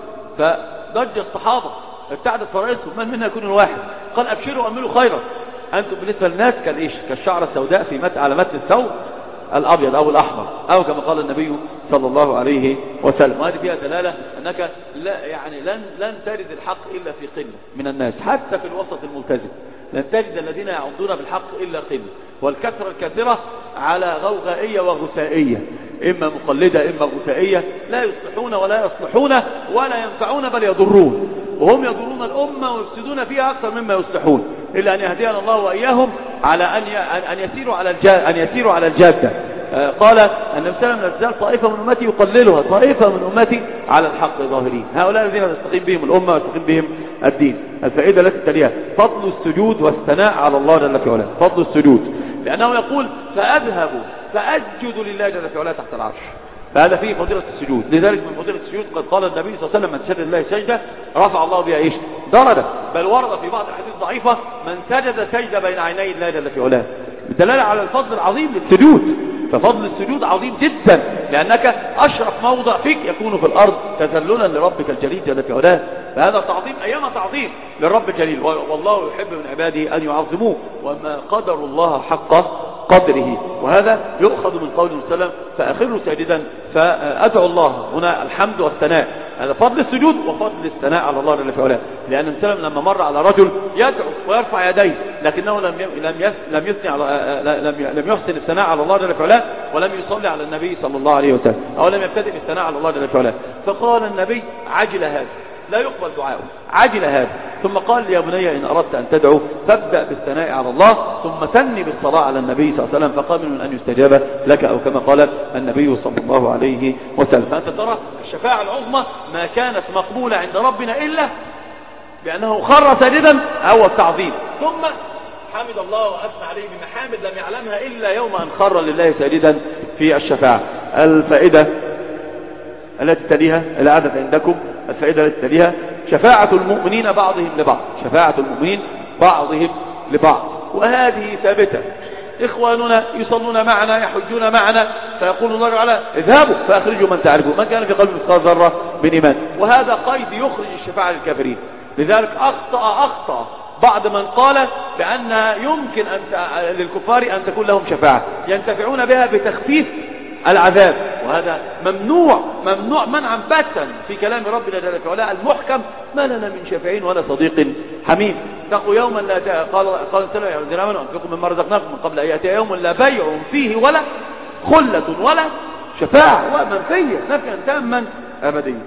[SPEAKER 1] فضج الصحابة ابتعدت فرائسهم، من منا يكون الواحد؟ قال أبشروا وأملوا خيرا، أنتم بالنسبة للناس كالإيش؟ كالشعر السوداء في مت على متن الثوب الأبيض أو الأحمر، أو كما قال النبي صلى الله عليه وسلم. وهذه فيها دلالة أنك لا يعني لن لن تجد الحق إلا في قلة من الناس، حتى في الوسط الملتزم لن تجد الذين يعضون بالحق إلا قلة، والكثرة الكثرة على غوغائية وغثائية، إما مقلدة إما غثائية، لا يصلحون ولا يصلحون ولا ينفعون بل يضرون، وهم يضرون الأمة ويفسدون فيها أكثر مما يصلحون، إلا أن يهدينا الله وإياهم على أن أن يسيروا على أن يسيروا على الجادة. قال النبي صلى الله عليه وسلم طائفة من أمتي يقللها طائفة من أمتي على الحق ظاهرين، هؤلاء الذين تستقيم بهم الأمة ويستقيم بهم الدين. الفائدة التي تليها فضل السجود والثناء على الله جل وعلا، فضل السجود، لأنه يقول فأذهب فأسجد لله جل وعلا تحت العرش، فهذا فيه فضيلة السجود. لذلك من فضيلة السجود قد قال النبي صلى الله عليه وسلم من سجد لله سجدة رفع الله بها ايش؟ درجة. بل ورد في بعض الحديث ضعيفة من سجد سجدة بين عيني الله جل وعلا، بدلالة على الفضل العظيم للسجود. ففضل السجود عظيم جدا، لأنك أشرف موضع فيك يكون في الأرض تذللا لربك الجليل جل وعلا، فهذا تعظيم أيما تعظيم للرب الجليل، والله يحب من عباده أن يعظموه، وما قدر الله حق قدره. وهذا يؤخذ من قول وسلم فأخروا ساجدا فأدعو الله، هنا الحمد والثناء، هذا فضل السجود وفضل الثناء على الله جل وعلا. لأن وسلم لما مر على رجل يدعو ويرفع يديه لكنه لم لم لم يثني على لم لم يحسن الثناء على الله جل وعلا، ولم يصلي على النبي صلى الله عليه وسلم، أو لم يبتدئ بالثناء على الله جل وعلا، فقال النبي عجل هذا، لا يقبل دعاؤه، عجل هذا. ثم قال يا بني إن أردت أن تدعو فابدأ بالثناء على الله ثم ثني بالصلاة على النبي صلى الله عليه وسلم، فقال من أن يستجاب لك، أو كما قال النبي صلى الله عليه وسلم. فأنت ترى الشفاعة العظمى ما كانت مقبولة عند ربنا إلا بأنه خر ساجدا أو التعظيم، ثم حمد الله وأثنى عليه بمحامد لم يعلمها إلا يوم أن خر لله ساجدا في الشفاعة. الفائدة التي تليها العدد عندكم، الفائدة التي تليها شفاعة المؤمنين بعضهم لبعض، شفاعة المؤمنين بعضهم لبعض، وهذه ثابتة. إخواننا يصلون معنا يحجون معنا، فيقول الله تعالى اذهبوا فأخرجوا من تعرفوا من كان في قلبه مثقال ذرة من إيمان، وهذا قيد يخرج الشفاعة للكافرين. لذلك أخطأ أخطأ بعض من قال بأن يمكن أن للكفار أن تكون لهم شفاعة ينتفعون بها بتخفيف العذاب، وهذا ممنوع ممنوع منعا باتا في كلام ربنا جل وعلا المحكم، ما لنا من شفيعين ولا صديق حميم. اتقوا يوما لا قال قال تعالى يا الذين امنوا انفقوا مما رزقناكم من قبل ان ياتي يوم لا بيع فيه ولا خلة ولا شفاعة، ومنفية نفيا تاما ابديا.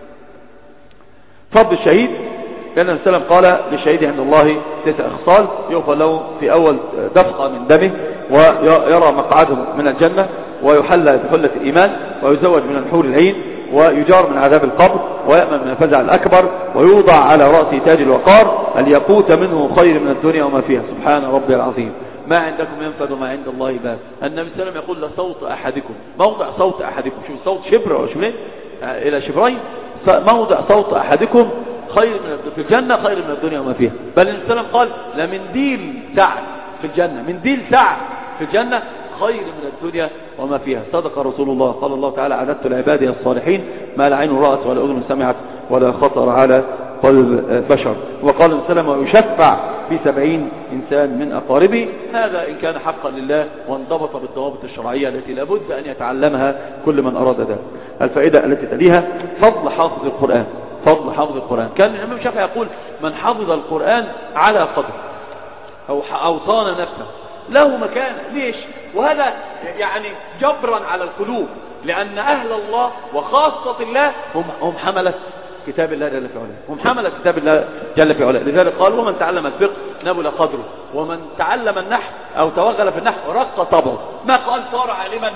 [SPEAKER 1] فضل الشهيد، لأن النبي صلى الله عليه وسلم قال للشهيد عند الله تسع خصال يغفر له في أول دفقة من دمه، ويرى مقعده من الجنة، ويحلى بحلة الإيمان، ويزوج من الحور العين، ويجار من عذاب القبر، ويأمن من الفزع الأكبر، ويوضع على رأسه تاج الوقار، الياقوت منه خير من الدنيا وما فيها، سبحان ربي العظيم. ما عندكم ينفد وما عند الله باب. النبي صلى الله عليه وسلم يقول لصوت أحدكم، موضع صوت أحدكم، شوف صوت شبر أو شبرين إلى شبرين، موضع صوت أحدكم خير من في الجنة خير من الدنيا وما فيها. بل النبي صلى الله عليه وسلم قال لمنديل سعد في الجنة، منديل سعد في الجنة خير من الدنيا وما فيها. صدق رسول الله، قال الله تعالى أعددت لعبادي الصالحين ما لا عين رأت ولا أذن سمعت ولا خطر على قلب بشر. وقال النبي صلى الله عليه وسلم ويشفع في سبعين إنسان من أقاربه. هذا إن كان حقا لله وانضبط بالضوابط الشرعية التي لابد أن يتعلمها كل من أراد ذلك. الفائدة التي تليها فضل حافظ القرآن. فضل حافظ القرآن، كان الإمام الشافعي يقول من حفظ القرآن على قدر أو أوصان نفسه له مكان. ليش؟ وهذا يعني جبرا على القلوب، لأن أهل الله وخاصة الله هم, هم حملة كتاب الله جل في علاه، هم حملة كتاب الله جل في علاه. لذلك قال ومن تعلم الفقه نبل قدره، ومن تعلم النحو أو توغل في النحو رق طبعه. ما قال صار عالما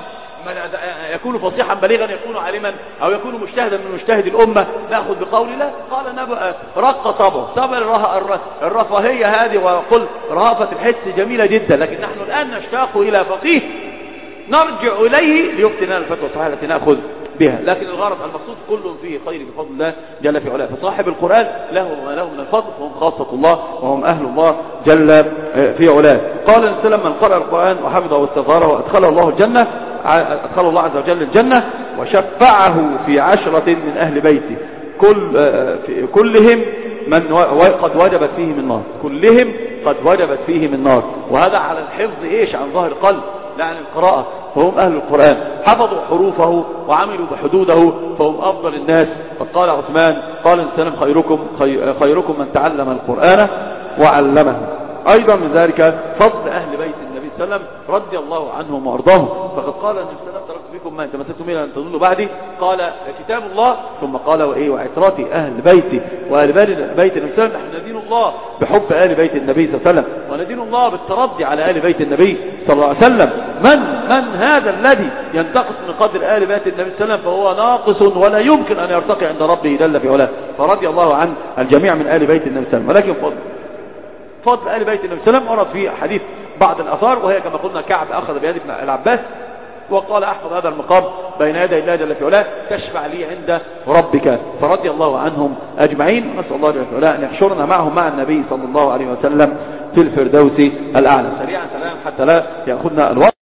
[SPEAKER 1] يكون فصيحا بليغا يكون عالما أو يكون مجتهدا من مجتهد الأمة نأخذ بقول الله. قال رق طبعه. طبع الرفاهية هذه، وقل رهافة الحس جميلة جدا، لكن نحن الآن نشتاق إلى فقيه نرجع إليه ليفتنا الفتوى الصحيحة التي نأخذ بها. لكن الغرض المقصود كل فيه خير بفضل الله جل في علاه. فصاحب القرآن له ما له من الفضل، وهم خاصة الله وهم أهل الله جل في علاه. قال النبي من قرأ القرآن وحفظه واستغفره وأدخله الله الجنة، أدخل الله عز وجل الجنة وشفعه في عشرة من أهل بيته كل في كلهم من قد وجبت فيه من نار، كلهم قد وجبت فيه من نار. وهذا على الحفظ إيش عن ظاهر القلب لا عن القراءة. فهم أهل القرآن حفظوا حروفه وعملوا بحدوده فهم أفضل الناس. فقال عثمان قال السلام خيركم خيركم من تعلم القرآن وعلمه. أيضا من ذلك فضل أهل بيت النبي صلى الله عليه وسلم رضي الله عنهم وأرضاهم. فقد قال النبي صلى الله عليه وسلم تركت فيكم ما تمسكتم به لن تضلوا بعدي، قال كتاب الله، ثم قال وإيه وعترتي أهل بيتي وأهل بيت النبي صلى الله عليه وسلم. نحن ندين الله بحب آل بيت النبي صلى الله عليه وسلم، وندين الله بالترضي على آل بيت النبي صلى الله عليه وسلم. من من هذا الذي ينتقص من قدر آل بيت النبي صلى الله عليه وسلم فهو ناقص ولا يمكن أن يرتقي عند ربه جل في علاه. فرضي الله عن الجميع من آل بيت النبي صلى الله عليه وسلم. ولكن فضل فضل آل بيت النبي صلى الله عليه وسلم ورد في حديث بعض الأثار، وهي كما قلنا كعب أخذ بيد ابن العباس وقال احفظ هذا المقام بين يدي الله جل في علاه تشفع لي عند ربك. فرضي الله عنهم أجمعين. نسأل الله جل في علاه أن يحشرنا معهم مع النبي صلى الله عليه وسلم في الفردوس الأعلى. سريعا سلام حتى لا يأخذنا الوقت.